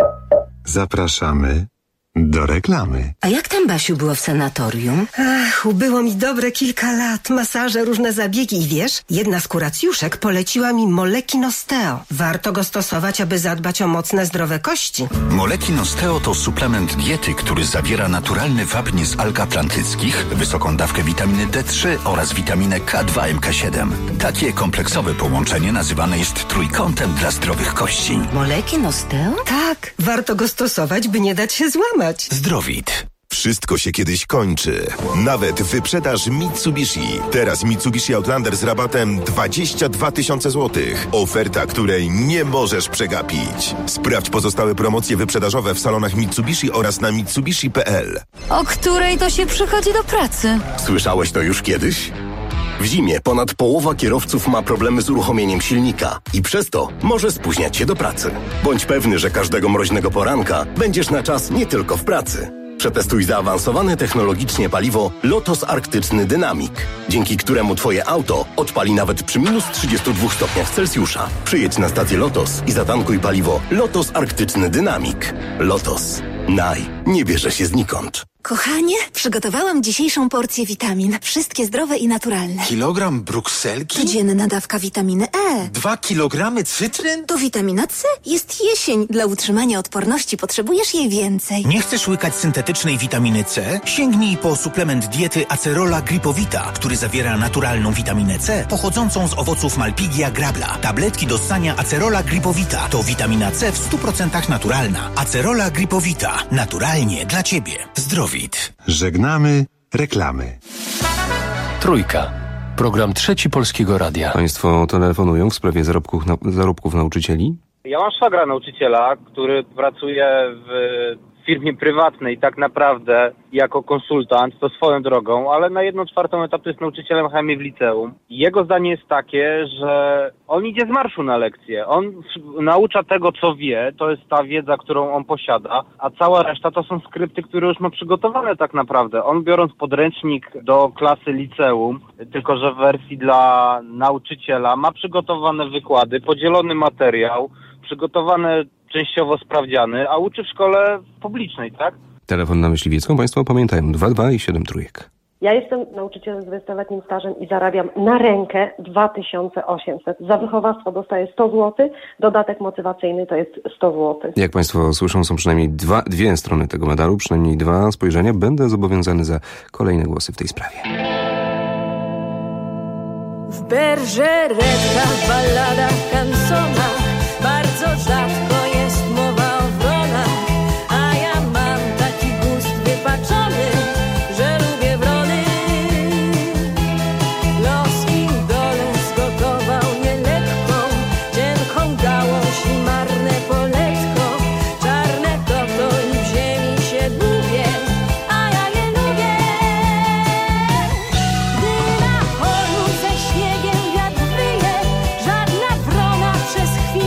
Zapraszamy do reklamy. A jak tam, Basiu, było w sanatorium? Ach, ubyło mi dobre kilka lat. Masaże, różne zabiegi i wiesz, jedna z kuracjuszek poleciła mi Molekin Osteo. Warto go stosować, aby zadbać o mocne, zdrowe kości. Molekin Osteo to suplement diety, który zawiera naturalny wapń z alg atlantyckich, wysoką dawkę witaminy D trzy oraz witaminę K dwa M K siedem. Takie kompleksowe połączenie nazywane jest trójkątem dla zdrowych kości. Molekin Osteo? Tak, warto go stosować, by nie dać się złamać. Zdrowit. Wszystko się kiedyś kończy. Nawet wyprzedaż Mitsubishi. Teraz Mitsubishi Outlander z rabatem dwadzieścia dwa tysiące złotych. Oferta, której nie możesz przegapić. Sprawdź pozostałe promocje wyprzedażowe w salonach Mitsubishi oraz na mitsubishi kropka p l. O której to się przychodzi do pracy? Słyszałeś to już kiedyś? W zimie ponad połowa kierowców ma problemy z uruchomieniem silnika i przez to może spóźniać się do pracy. Bądź pewny, że każdego mroźnego poranka będziesz na czas nie tylko w pracy. Przetestuj zaawansowane technologicznie paliwo Lotos Arktyczny Dynamik, dzięki któremu Twoje auto odpali nawet przy minus trzydziestu dwóch stopniach Celsjusza. Przyjedź na stację Lotos i zatankuj paliwo Lotos Arktyczny Dynamik. Lotos. Naj. Nie bierze się znikąd. Kochanie, przygotowałam dzisiejszą porcję witamin. Wszystkie zdrowe i naturalne. Kilogram brukselki? Codzienna dawka witaminy E. Dwa kilogramy cytryn? To witamina C. Jest jesień. Dla utrzymania odporności potrzebujesz jej więcej. Nie chcesz łykać syntetycznej witaminy C? Sięgnij po suplement diety Acerola Gripowita, który zawiera naturalną witaminę C pochodzącą z owoców Malpighia grabla. Tabletki do ssania Acerola Gripowita to witamina C w stu procentach naturalna. Acerola Gripowita. Naturalnie dla Ciebie. Zdrowie. Żegnamy reklamy. Trójka. Program trzeci Polskiego Radia. Państwo telefonują w sprawie zarobków, na, zarobków nauczycieli? Ja mam szwagra nauczyciela, który pracuje w firmie prywatnej tak naprawdę jako konsultant, to swoją drogą, ale na jedną czwartą etatu jest nauczycielem chemii w liceum. Jego zdanie jest takie, że on idzie z marszu na lekcję. On naucza tego, co wie, to jest ta wiedza, którą on posiada, a cała reszta to są skrypty, które już ma przygotowane tak naprawdę. On, biorąc podręcznik do klasy liceum, tylko że w wersji dla nauczyciela, ma przygotowane wykłady, podzielony materiał, przygotowane częściowo sprawdziany, a uczy w szkole publicznej, tak? Telefon na Myśliwiecką. Państwo pamiętają dwa dwa i siedem trójek. Ja jestem nauczycielem z dwudziestoletnim stażem i zarabiam na rękę dwa tysiące osiemset. Za wychowawstwo dostaję sto złotych, dodatek motywacyjny to jest sto złotych. Jak Państwo słyszą, są przynajmniej dwa, dwie strony tego medalu, przynajmniej dwa spojrzenia. Będę zobowiązany za kolejne głosy w tej sprawie. W berżeretkach, balladach, kansonach bardzo rzadko jest mowa o wronach, a ja mam taki gust wypaczony, że lubię wrony. Los im dole zgotował nielekką, cienką gałąź i marne poletko. Czarne to to i w ziemi się gubię, a ja je lubię. Gdy na polu ze śniegiem wiatr wyje, żadna wrona przez chwilę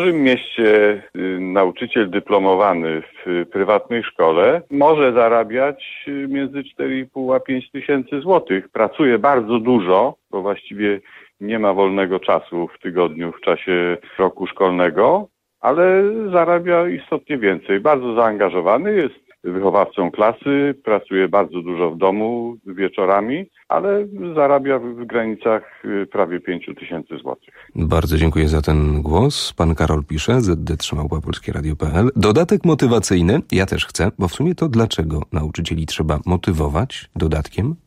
dużym mieście nauczyciel dyplomowany w prywatnej szkole może zarabiać między cztery i pół a pięć tysięcy złotych. Pracuje bardzo dużo, bo właściwie nie ma wolnego czasu w tygodniu w czasie roku szkolnego, ale zarabia istotnie więcej. Bardzo zaangażowany jest wychowawcą klasy, pracuje bardzo dużo w domu wieczorami, ale zarabia w granicach prawie pięć tysięcy złotych. Bardzo dziękuję za ten głos. Pan Karol pisze, z d trzy małpa polskie radio kropka p l. Dodatek motywacyjny, ja też chcę, bo w sumie to dlaczego nauczycieli trzeba motywować dodatkiem?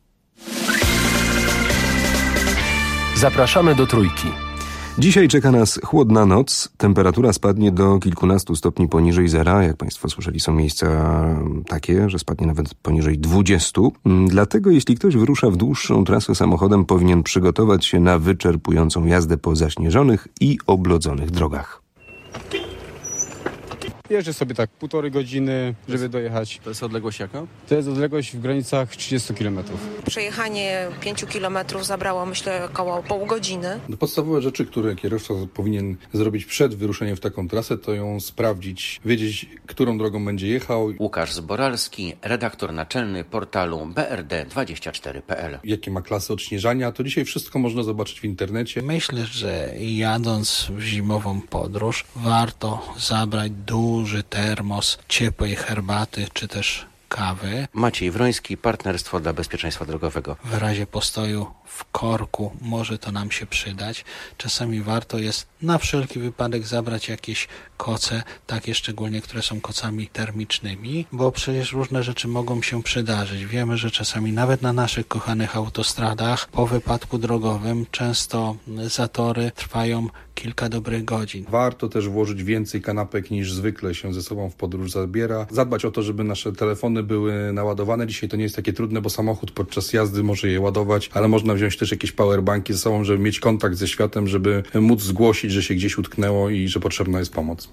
Zapraszamy do Trójki. Dzisiaj czeka nas chłodna noc, temperatura spadnie do kilkunastu stopni poniżej zera. Jak Państwo słyszeli, są miejsca takie, że spadnie nawet poniżej dwudziestu. Dlatego jeśli ktoś wyrusza w dłuższą trasę samochodem, powinien przygotować się na wyczerpującą jazdę po zaśnieżonych i oblodzonych drogach. Jeżdżę sobie tak półtorej godziny, żeby dojechać. To jest odległość jaka? To jest odległość w granicach trzydziestu kilometrów. Przejechanie pięciu kilometrów zabrało, myślę, około pół godziny. No, podstawowe rzeczy, które kierowca powinien zrobić przed wyruszeniem w taką trasę, to ją sprawdzić, wiedzieć, którą drogą będzie jechał. Łukasz Zboralski, redaktor naczelny portalu b r d dwadzieścia cztery kropka p l. Jakie ma klasy odśnieżania, to dzisiaj wszystko można zobaczyć w internecie. Myślę, że jadąc w zimową podróż warto zabrać dużo duży termos ciepłej herbaty czy też kawy. Maciej Wroński, Partnerstwo dla Bezpieczeństwa Drogowego. W razie postoju w korku może to nam się przydać. Czasami warto jest na wszelki wypadek zabrać jakieś koce, takie szczególnie, które są kocami termicznymi, bo przecież różne rzeczy mogą się przydarzyć. Wiemy, że czasami nawet na naszych kochanych autostradach po wypadku drogowym często zatory trwają kilka dobrych godzin. Warto też włożyć więcej kanapek niż zwykle się ze sobą w podróż zabiera. Zadbać o to, żeby nasze telefony były naładowane. Dzisiaj to nie jest takie trudne, bo samochód podczas jazdy może je ładować, ale można wziąć też jakieś powerbanki ze sobą, żeby mieć kontakt ze światem, żeby móc zgłosić, że się gdzieś utknęło i że potrzebna jest pomoc.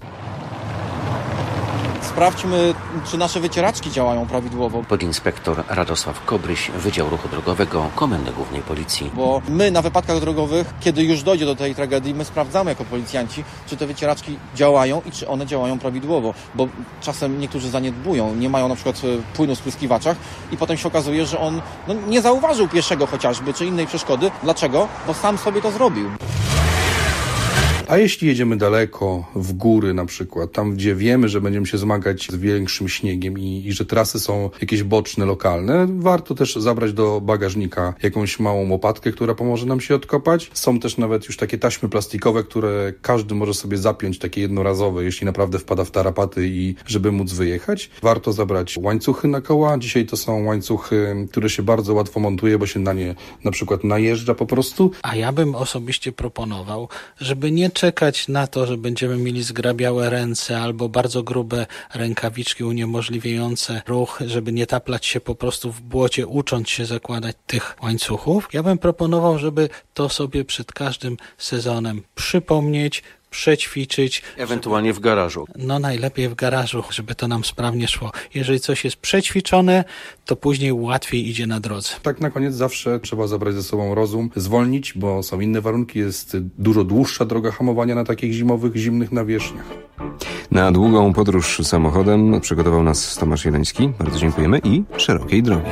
Sprawdźmy, czy nasze wycieraczki działają prawidłowo. Podinspektor Radosław Kobryś, Wydział Ruchu Drogowego, Komendy Głównej Policji. Bo my na wypadkach drogowych, kiedy już dojdzie do tej tragedii, my sprawdzamy jako policjanci, czy te wycieraczki działają i czy one działają prawidłowo. Bo czasem niektórzy zaniedbują, nie mają na przykład płynu w spryskiwaczach i potem się okazuje, że on no, nie zauważył pieszego chociażby, czy innej przeszkody. Dlaczego? Bo sam sobie to zrobił. A jeśli jedziemy daleko, w góry na przykład, tam gdzie wiemy, że będziemy się zmagać z większym śniegiem i, i że trasy są jakieś boczne, lokalne, warto też zabrać do bagażnika jakąś małą łopatkę, która pomoże nam się odkopać. Są też nawet już takie taśmy plastikowe, które każdy może sobie zapiąć, takie jednorazowe, jeśli naprawdę wpada w tarapaty i żeby móc wyjechać. Warto zabrać łańcuchy na koła. Dzisiaj to są łańcuchy, które się bardzo łatwo montuje, bo się na nie na przykład najeżdża po prostu. A ja bym osobiście proponował, żeby nie czekać na to, że będziemy mieli zgrabiałe ręce albo bardzo grube rękawiczki uniemożliwiające ruch, żeby nie taplać się po prostu w błocie, ucząc się zakładać tych łańcuchów. Ja bym proponował, żeby to sobie przed każdym sezonem przypomnieć, przećwiczyć. Ewentualnie w garażu. No najlepiej w garażu, żeby to nam sprawnie szło. Jeżeli coś jest przećwiczone, to później łatwiej idzie na drodze. Tak na koniec zawsze trzeba zabrać ze sobą rozum, zwolnić, bo są inne warunki, jest dużo dłuższa droga hamowania na takich zimowych, zimnych nawierzchniach. Na długą podróż samochodem przygotował nas Tomasz Jeleński. Bardzo dziękujemy i szerokiej drogi.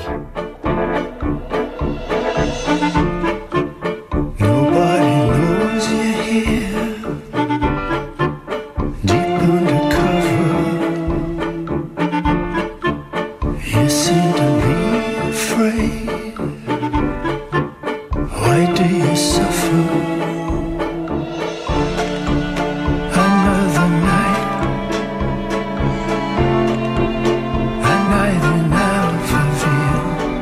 Another night of a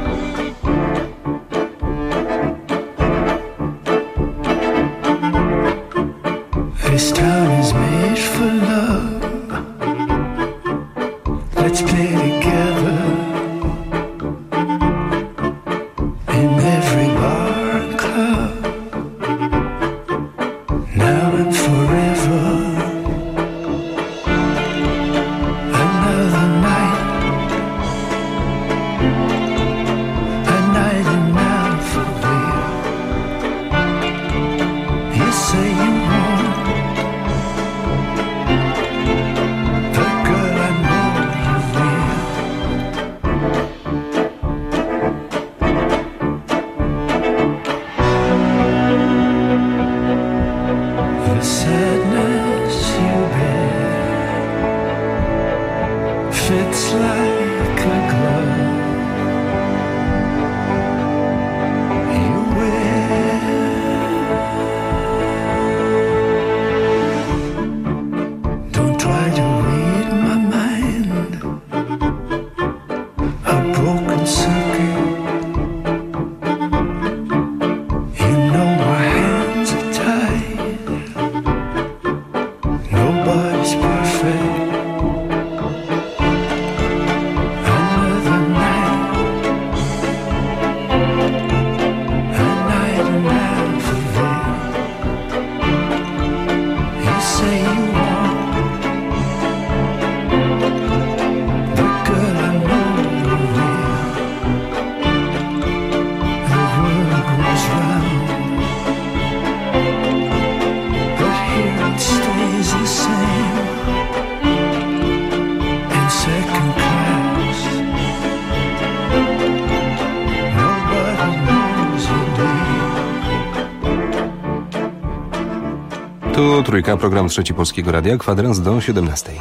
Tu Trójka, program Trzeci Polskiego Radia, kwadrans do siedemnastej.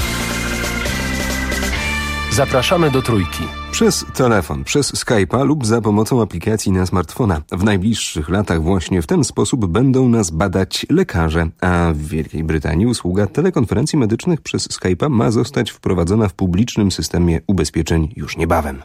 Zapraszamy do Trójki. Przez telefon, przez Skype'a lub za pomocą aplikacji na smartfona. W najbliższych latach właśnie w ten sposób będą nas badać lekarze, a w Wielkiej Brytanii usługa telekonferencji medycznych przez Skype'a ma zostać wprowadzona w publicznym systemie ubezpieczeń już niebawem.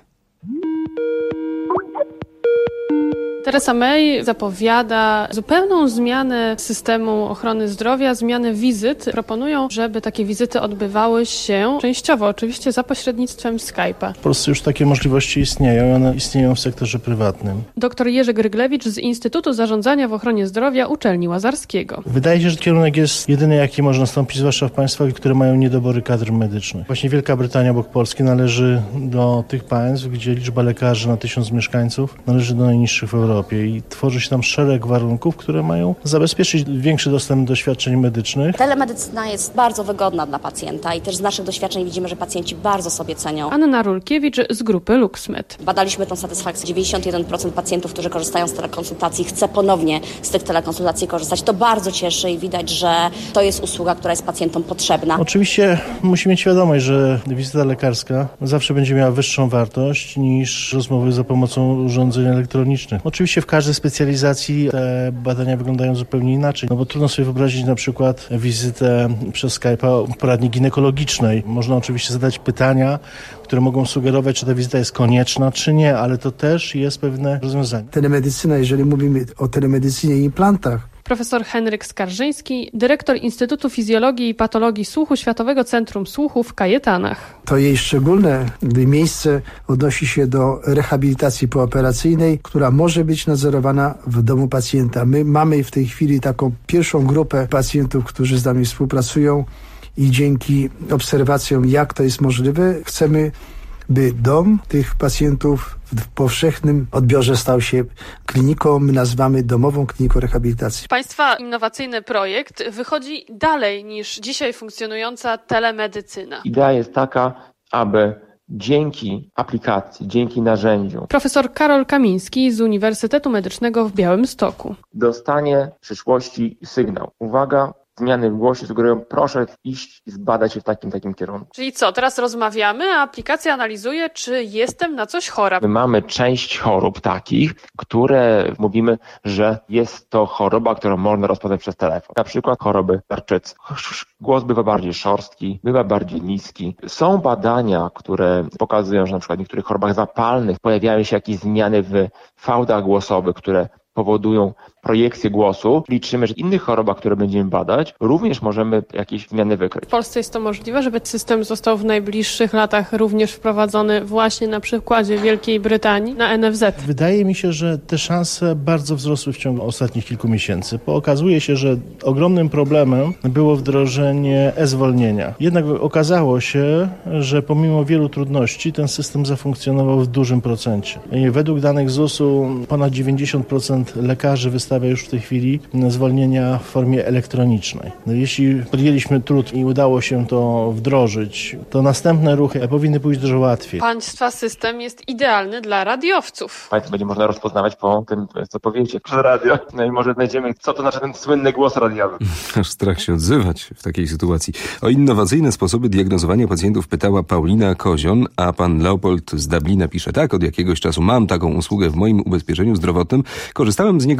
Theresa May zapowiada zupełną zmianę systemu ochrony zdrowia, zmianę wizyt. Proponują, żeby takie wizyty odbywały się częściowo, oczywiście za pośrednictwem Skype'a. W Polsce już takie możliwości istnieją i one istnieją w sektorze prywatnym. Doktor Jerzy Gryglewicz z Instytutu Zarządzania w Ochronie Zdrowia Uczelni Łazarskiego. Wydaje się, że kierunek jest jedyny, jaki może nastąpić, zwłaszcza w państwach, które mają niedobory kadr medycznych. Właśnie Wielka Brytania obok Polski należy do tych państw, gdzie liczba lekarzy na tysiąc mieszkańców należy do najniższych w Europie. I tworzy się tam szereg warunków, które mają zabezpieczyć większy dostęp do świadczeń medycznych. Telemedycyna jest bardzo wygodna dla pacjenta i też z naszych doświadczeń widzimy, że pacjenci bardzo sobie cenią. Anna Rulkiewicz z grupy LuxMed. Badaliśmy tą satysfakcję. dziewięćdziesiąt jeden procent pacjentów, którzy korzystają z telekonsultacji, chce ponownie z tych telekonsultacji korzystać. To bardzo cieszy i widać, że to jest usługa, która jest pacjentom potrzebna. Oczywiście musimy mieć świadomość, że wizyta lekarska zawsze będzie miała wyższą wartość niż rozmowy za pomocą urządzeń elektronicznych. Oczywiście w każdej specjalizacji te badania wyglądają zupełnie inaczej, no bo trudno sobie wyobrazić na przykład wizytę przez Skype'a w poradni ginekologicznej. Można oczywiście zadać pytania, które mogą sugerować, czy ta wizyta jest konieczna, czy nie, ale to też jest pewne rozwiązanie. Telemedycyna, jeżeli mówimy o telemedycynie i implantach. Profesor Henryk Skarżyński, dyrektor Instytutu Fizjologii i Patologii Słuchu Światowego Centrum Słuchu w Kajetanach. To jej szczególne miejsce odnosi się do rehabilitacji pooperacyjnej, która może być nadzorowana w domu pacjenta. My mamy w tej chwili taką pierwszą grupę pacjentów, którzy z nami współpracują i dzięki obserwacjom, jak to jest możliwe, chcemy, by dom tych pacjentów w powszechnym odbiorze stał się kliniką, my nazywamy domową kliniką rehabilitacji. Państwa innowacyjny projekt wychodzi dalej niż dzisiaj funkcjonująca telemedycyna. Idea jest taka, aby dzięki aplikacji, dzięki narzędziu. Profesor Karol Kamiński z Uniwersytetu Medycznego w Białymstoku. Dostanie w przyszłości sygnał. Uwaga, zmiany w głosie sugerują, proszę iść i zbadać się w takim, takim kierunku. Czyli co, teraz rozmawiamy, a aplikacja analizuje, czy jestem na coś chora. My mamy część chorób takich, które mówimy, że jest to choroba, którą można rozpoznać przez telefon. Na przykład choroby tarczycy. Głos bywa bardziej szorstki, bywa bardziej niski. Są badania, które pokazują, że na przykład w niektórych chorobach zapalnych pojawiają się jakieś zmiany w fałdach głosowych, które powodują projekcję głosu. Liczymy, że w innych chorobach, które będziemy badać, również możemy jakieś zmiany wykryć. W Polsce jest to możliwe, żeby system został w najbliższych latach również wprowadzony właśnie na przykładzie Wielkiej Brytanii na N F Z? Wydaje mi się, że te szanse bardzo wzrosły w ciągu ostatnich kilku miesięcy, bo okazuje się, że ogromnym problemem było wdrożenie e-zwolnienia. Jednak okazało się, że pomimo wielu trudności ten system zafunkcjonował w dużym procencie. I według danych Z U S-u ponad dziewięćdziesiąt procent lekarzy wystawia już w tej chwili zwolnienia w formie elektronicznej. No, jeśli podjęliśmy trud i udało się to wdrożyć, to następne ruchy powinny pójść dużo łatwiej. Państwa system jest idealny dla radiowców. Państwo będzie można rozpoznawać po tym, co powiecie przez radio. No i może znajdziemy, co to znaczy ten słynny głos radiowy. Aż strach się odzywać w takiej sytuacji. O innowacyjne sposoby diagnozowania pacjentów pytała Paulina Kozion, a pan Leopold z Dublina pisze tak: od jakiegoś czasu mam taką usługę w moim ubezpieczeniu zdrowotnym. Korzystałem z niego raz, ale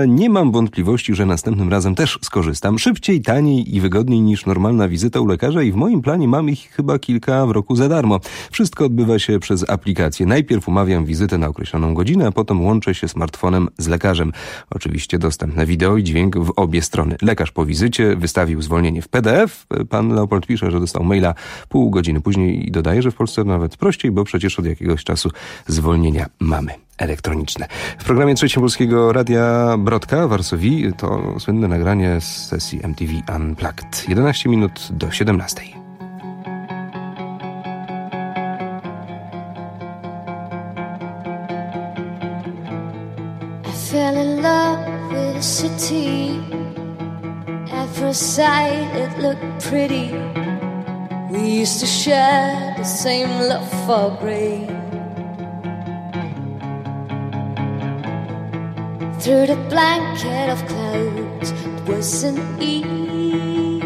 nie mam wątpliwości, że następnym razem też skorzystam. Szybciej, taniej i wygodniej niż normalna wizyta u lekarza i w moim planie mam ich chyba kilka w roku za darmo. Wszystko odbywa się przez aplikację. Najpierw umawiam wizytę na określoną godzinę, a potem łączę się smartfonem z lekarzem. Oczywiście dostępne wideo i dźwięk w obie strony. Lekarz po wizycie wystawił zwolnienie w P D F. Pan Leopold pisze, że dostał maila pół godziny później i dodaje, że w Polsce nawet prościej, bo przecież od jakiegoś czasu zwolnienia mamy elektroniczne. W programie Trzecim Polskiego Radia Brodka w Varsovii to słynne nagranie z sesji M T V Unplugged. jedenaście minut do siedemnastej. I fell in love with a city. At first sight it looked pretty. We used to share the same love for grain. Through the blanket of clouds, it wasn't easy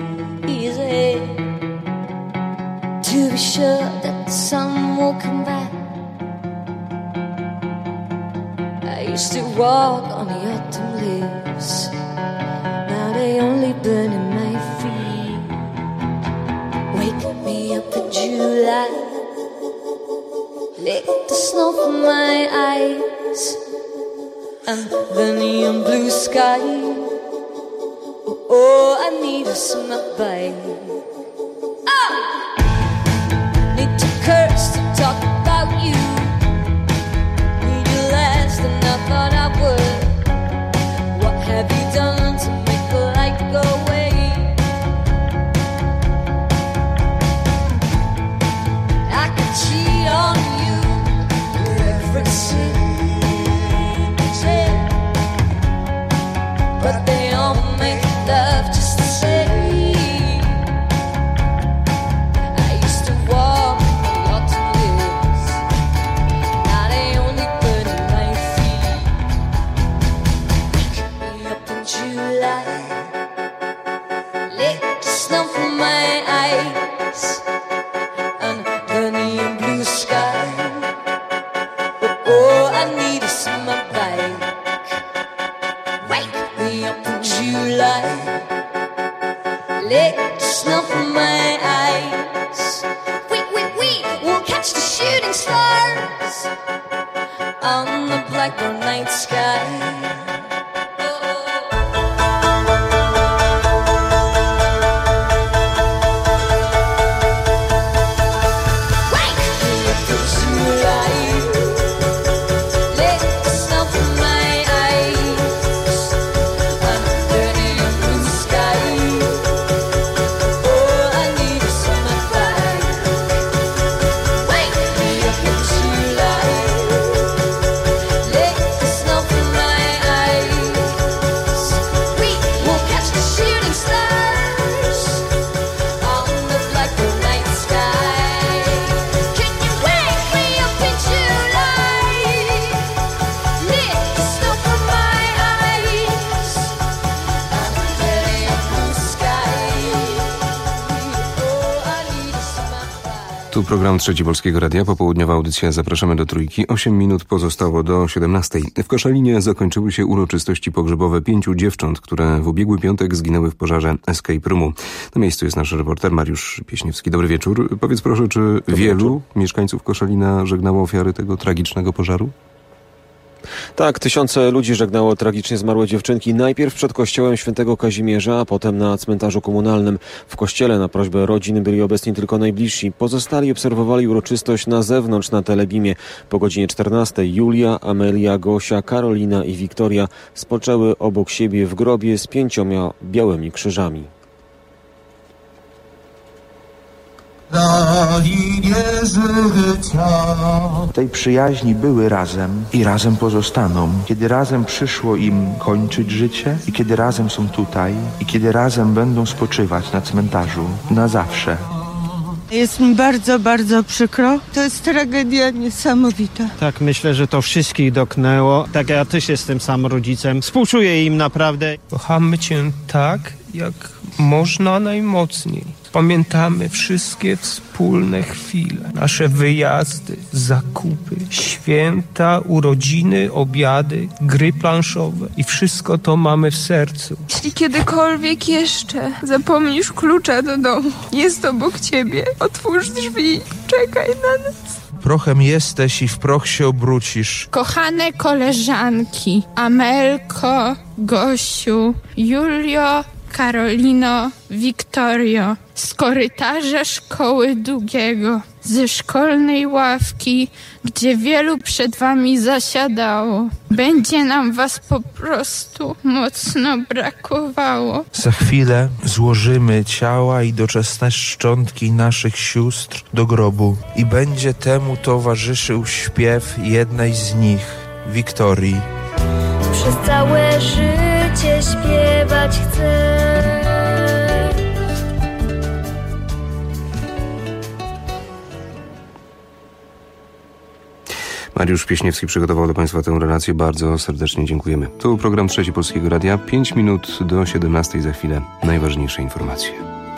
to be sure that the sun will come back. I used to walk on the autumn leaves. Now they only burn in my feet. Wake me up in July, lick the snow from my eyes, and the neon blue sky. Oh, oh, I need a summer bite. Oh! Need to curse to talk about you. Need you less than I thought I would. What have you done to make the light go away? I could cheat on you with every sin. But they all make love just the same. I used to walk on the autumn leaves. Now they only burn in my feet. Wake me up in July, lick the snow from my eyes, and the neon blue sky. Oh, oh, I need a summer bite. Up in July, lick the snow from my eyes. We, we, we will catch the shooting stars on the blackbird night sky. Tu program Trzeci Polskiego Radia, popołudniowa audycja. Zapraszamy do Trójki. Osiem minut pozostało do siedemnastej. W Koszalinie zakończyły się uroczystości pogrzebowe pięciu dziewcząt, które w ubiegły piątek zginęły w pożarze Escape Roomu. Na miejscu jest nasz reporter Mariusz Pieśniewski. Dobry wieczór. Powiedz proszę, czy Dobry wielu wieczór. mieszkańców Koszalina żegnało ofiary tego tragicznego pożaru? Tak, tysiące ludzi żegnało tragicznie zmarłe dziewczynki. Najpierw przed kościołem świętego Kazimierza, a potem na cmentarzu komunalnym. W kościele na prośbę rodzin byli obecni tylko najbliżsi. Pozostali obserwowali uroczystość na zewnątrz na telebimie. Po godzinie czternastej Julia, Amelia, Gosia, Karolina i Wiktoria spoczęły obok siebie w grobie z pięcioma białymi krzyżami. Tej przyjaźni były razem i razem pozostaną. Kiedy razem przyszło im kończyć życie i kiedy razem są tutaj i kiedy razem będą spoczywać na cmentarzu na zawsze. Jest mi bardzo, bardzo przykro. To jest tragedia niesamowita. Tak, myślę, że to wszystkich dotknęło. Tak, ja też jestem sam rodzicem. Współczuję im naprawdę. Kochamy cię tak, jak można najmocniej. Pamiętamy wszystkie wspólne chwile, nasze wyjazdy, zakupy, święta, urodziny, obiady, gry planszowe i wszystko to mamy w sercu. Jeśli kiedykolwiek jeszcze zapomnisz klucza do domu, jest obok ciebie, otwórz drzwi, czekaj na nas. Prochem jesteś i w proch się obrócisz. Kochane koleżanki, Amelko, Gosiu, Julio, Karolino, Wiktorio, z korytarza szkoły Długiego, ze szkolnej ławki, gdzie wielu przed wami zasiadało. Będzie nam was po prostu mocno brakowało. Za chwilę złożymy ciała i doczesne szczątki naszych sióstr do grobu i będzie temu towarzyszył śpiew jednej z nich, Wiktorii. Przez całe życie śpiewać chcę. Mariusz Pieśniewski przygotował dla Państwa tę relację. Bardzo serdecznie dziękujemy. To był program Trzeci Polskiego Radia. Pięć minut do siedemnastej za chwilę. Najważniejsze informacje.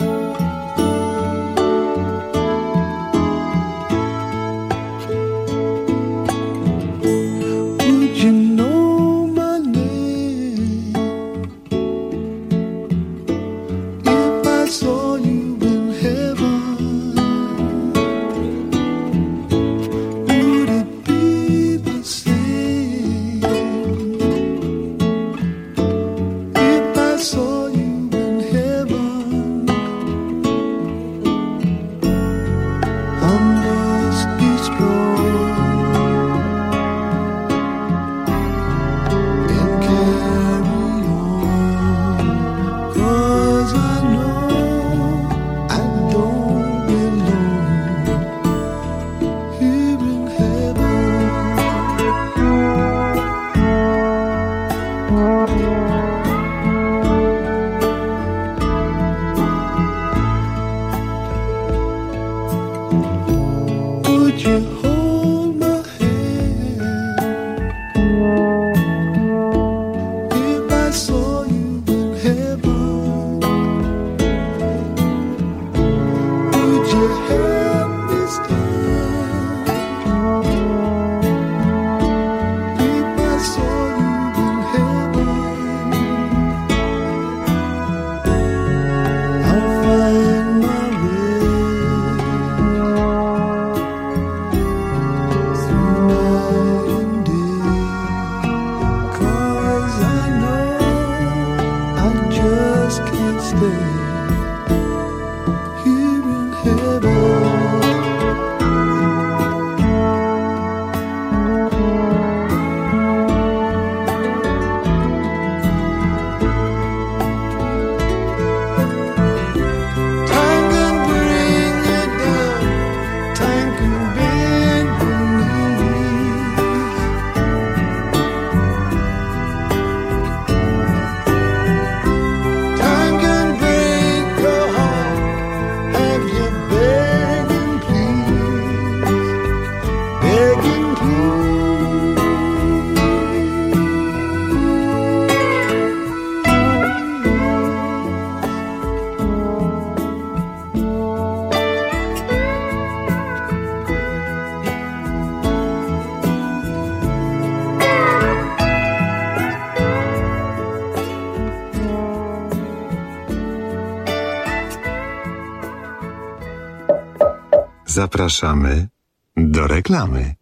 Zapraszamy do reklamy.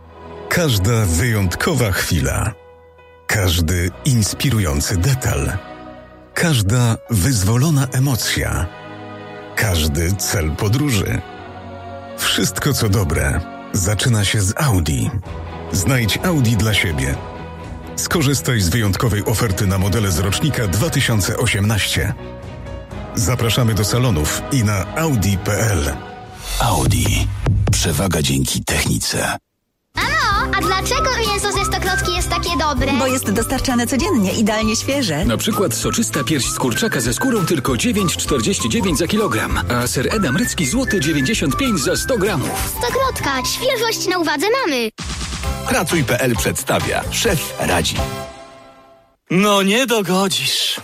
Każda wyjątkowa chwila, każdy inspirujący detal, każda wyzwolona emocja, każdy cel podróży. Wszystko co dobre zaczyna się z Audi. Znajdź Audi dla siebie. Skorzystaj z wyjątkowej oferty na modele z rocznika dwa tysiące osiemnaście. Zapraszamy do salonów i na audi kropka p l. Audi. Przewaga dzięki technice. Mamo, a dlaczego mięso ze Stokrotki jest takie dobre? Bo jest dostarczane codziennie, idealnie świeże. Na przykład soczysta pierś z kurczaka ze skórą tylko dziewięć czterdzieści dziewięć za kilogram, a ser edam rycki złoty dziewięćdziesiąt pięć za sto gramów. Stokrotka, świeżość na uwadze mamy. Pracuj kropka p l przedstawia. Szef radzi. No nie dogodzisz.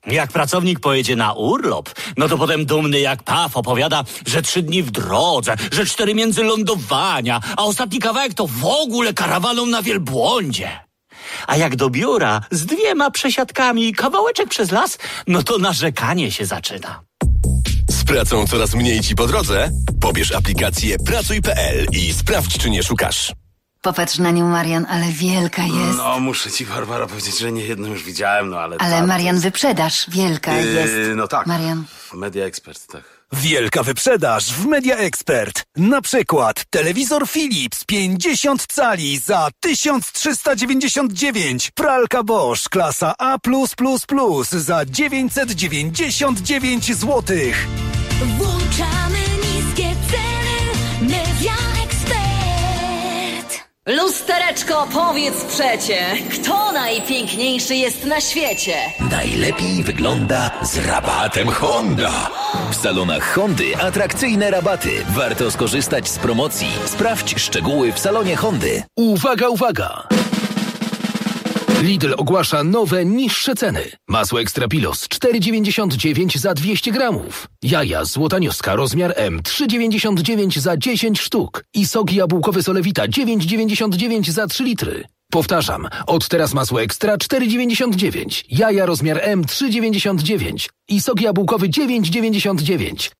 Jak pracownik pojedzie na urlop, no to potem dumny jak paw opowiada, że trzy dni w drodze, że cztery międzylądowania, a ostatni kawałek to w ogóle karawaną na wielbłądzie. A jak do biura z dwiema przesiadkami i kawałeczek przez las, no to narzekanie się zaczyna. Z pracą coraz mniej ci po drodze? Pobierz aplikację pracuj kropka pe el i sprawdź, czy nie szukasz. Popatrz na nią, Marian, ale wielka jest. No, muszę ci, Barbara, powiedzieć, że nie jedną już widziałem, no ale... Ale Marian, jest... wyprzedaż, wielka yy, jest. No tak. Marian. Media Expert, tak. Wielka wyprzedaż w Media Expert. Na przykład telewizor Philips pięćdziesiąt cali za tysiąc trzysta dziewięćdziesiąt dziewięć. Pralka Bosch klasa A plus plus plus za dziewięćset dziewięćdziesiąt dziewięć złotych. Włączamy niskie ceny. Media Expert. Lustereczko, powiedz przecie, kto najpiękniejszy jest na świecie? Najlepiej wygląda z rabatem Honda. W salonach Hondy atrakcyjne rabaty. Warto skorzystać z promocji. Sprawdź szczegóły w salonie Hondy. Uwaga, uwaga! Lidl ogłasza nowe, niższe ceny. Masło Extra Pilos cztery dziewięćdziesiąt dziewięć za dwieście gramów. Jaja złotanioska rozmiar M trzy dziewięćdziesiąt dziewięć za dziesięć sztuk. I sok jabłkowy Solewita dziewięć dziewięćdziesiąt dziewięć za trzy litry. Powtarzam, od teraz masło Ekstra cztery dziewięćdziesiąt dziewięć. Jaja rozmiar M trzy dziewięćdziesiąt dziewięć. I sok jabłkowy dziewięć dziewięćdziesiąt dziewięć.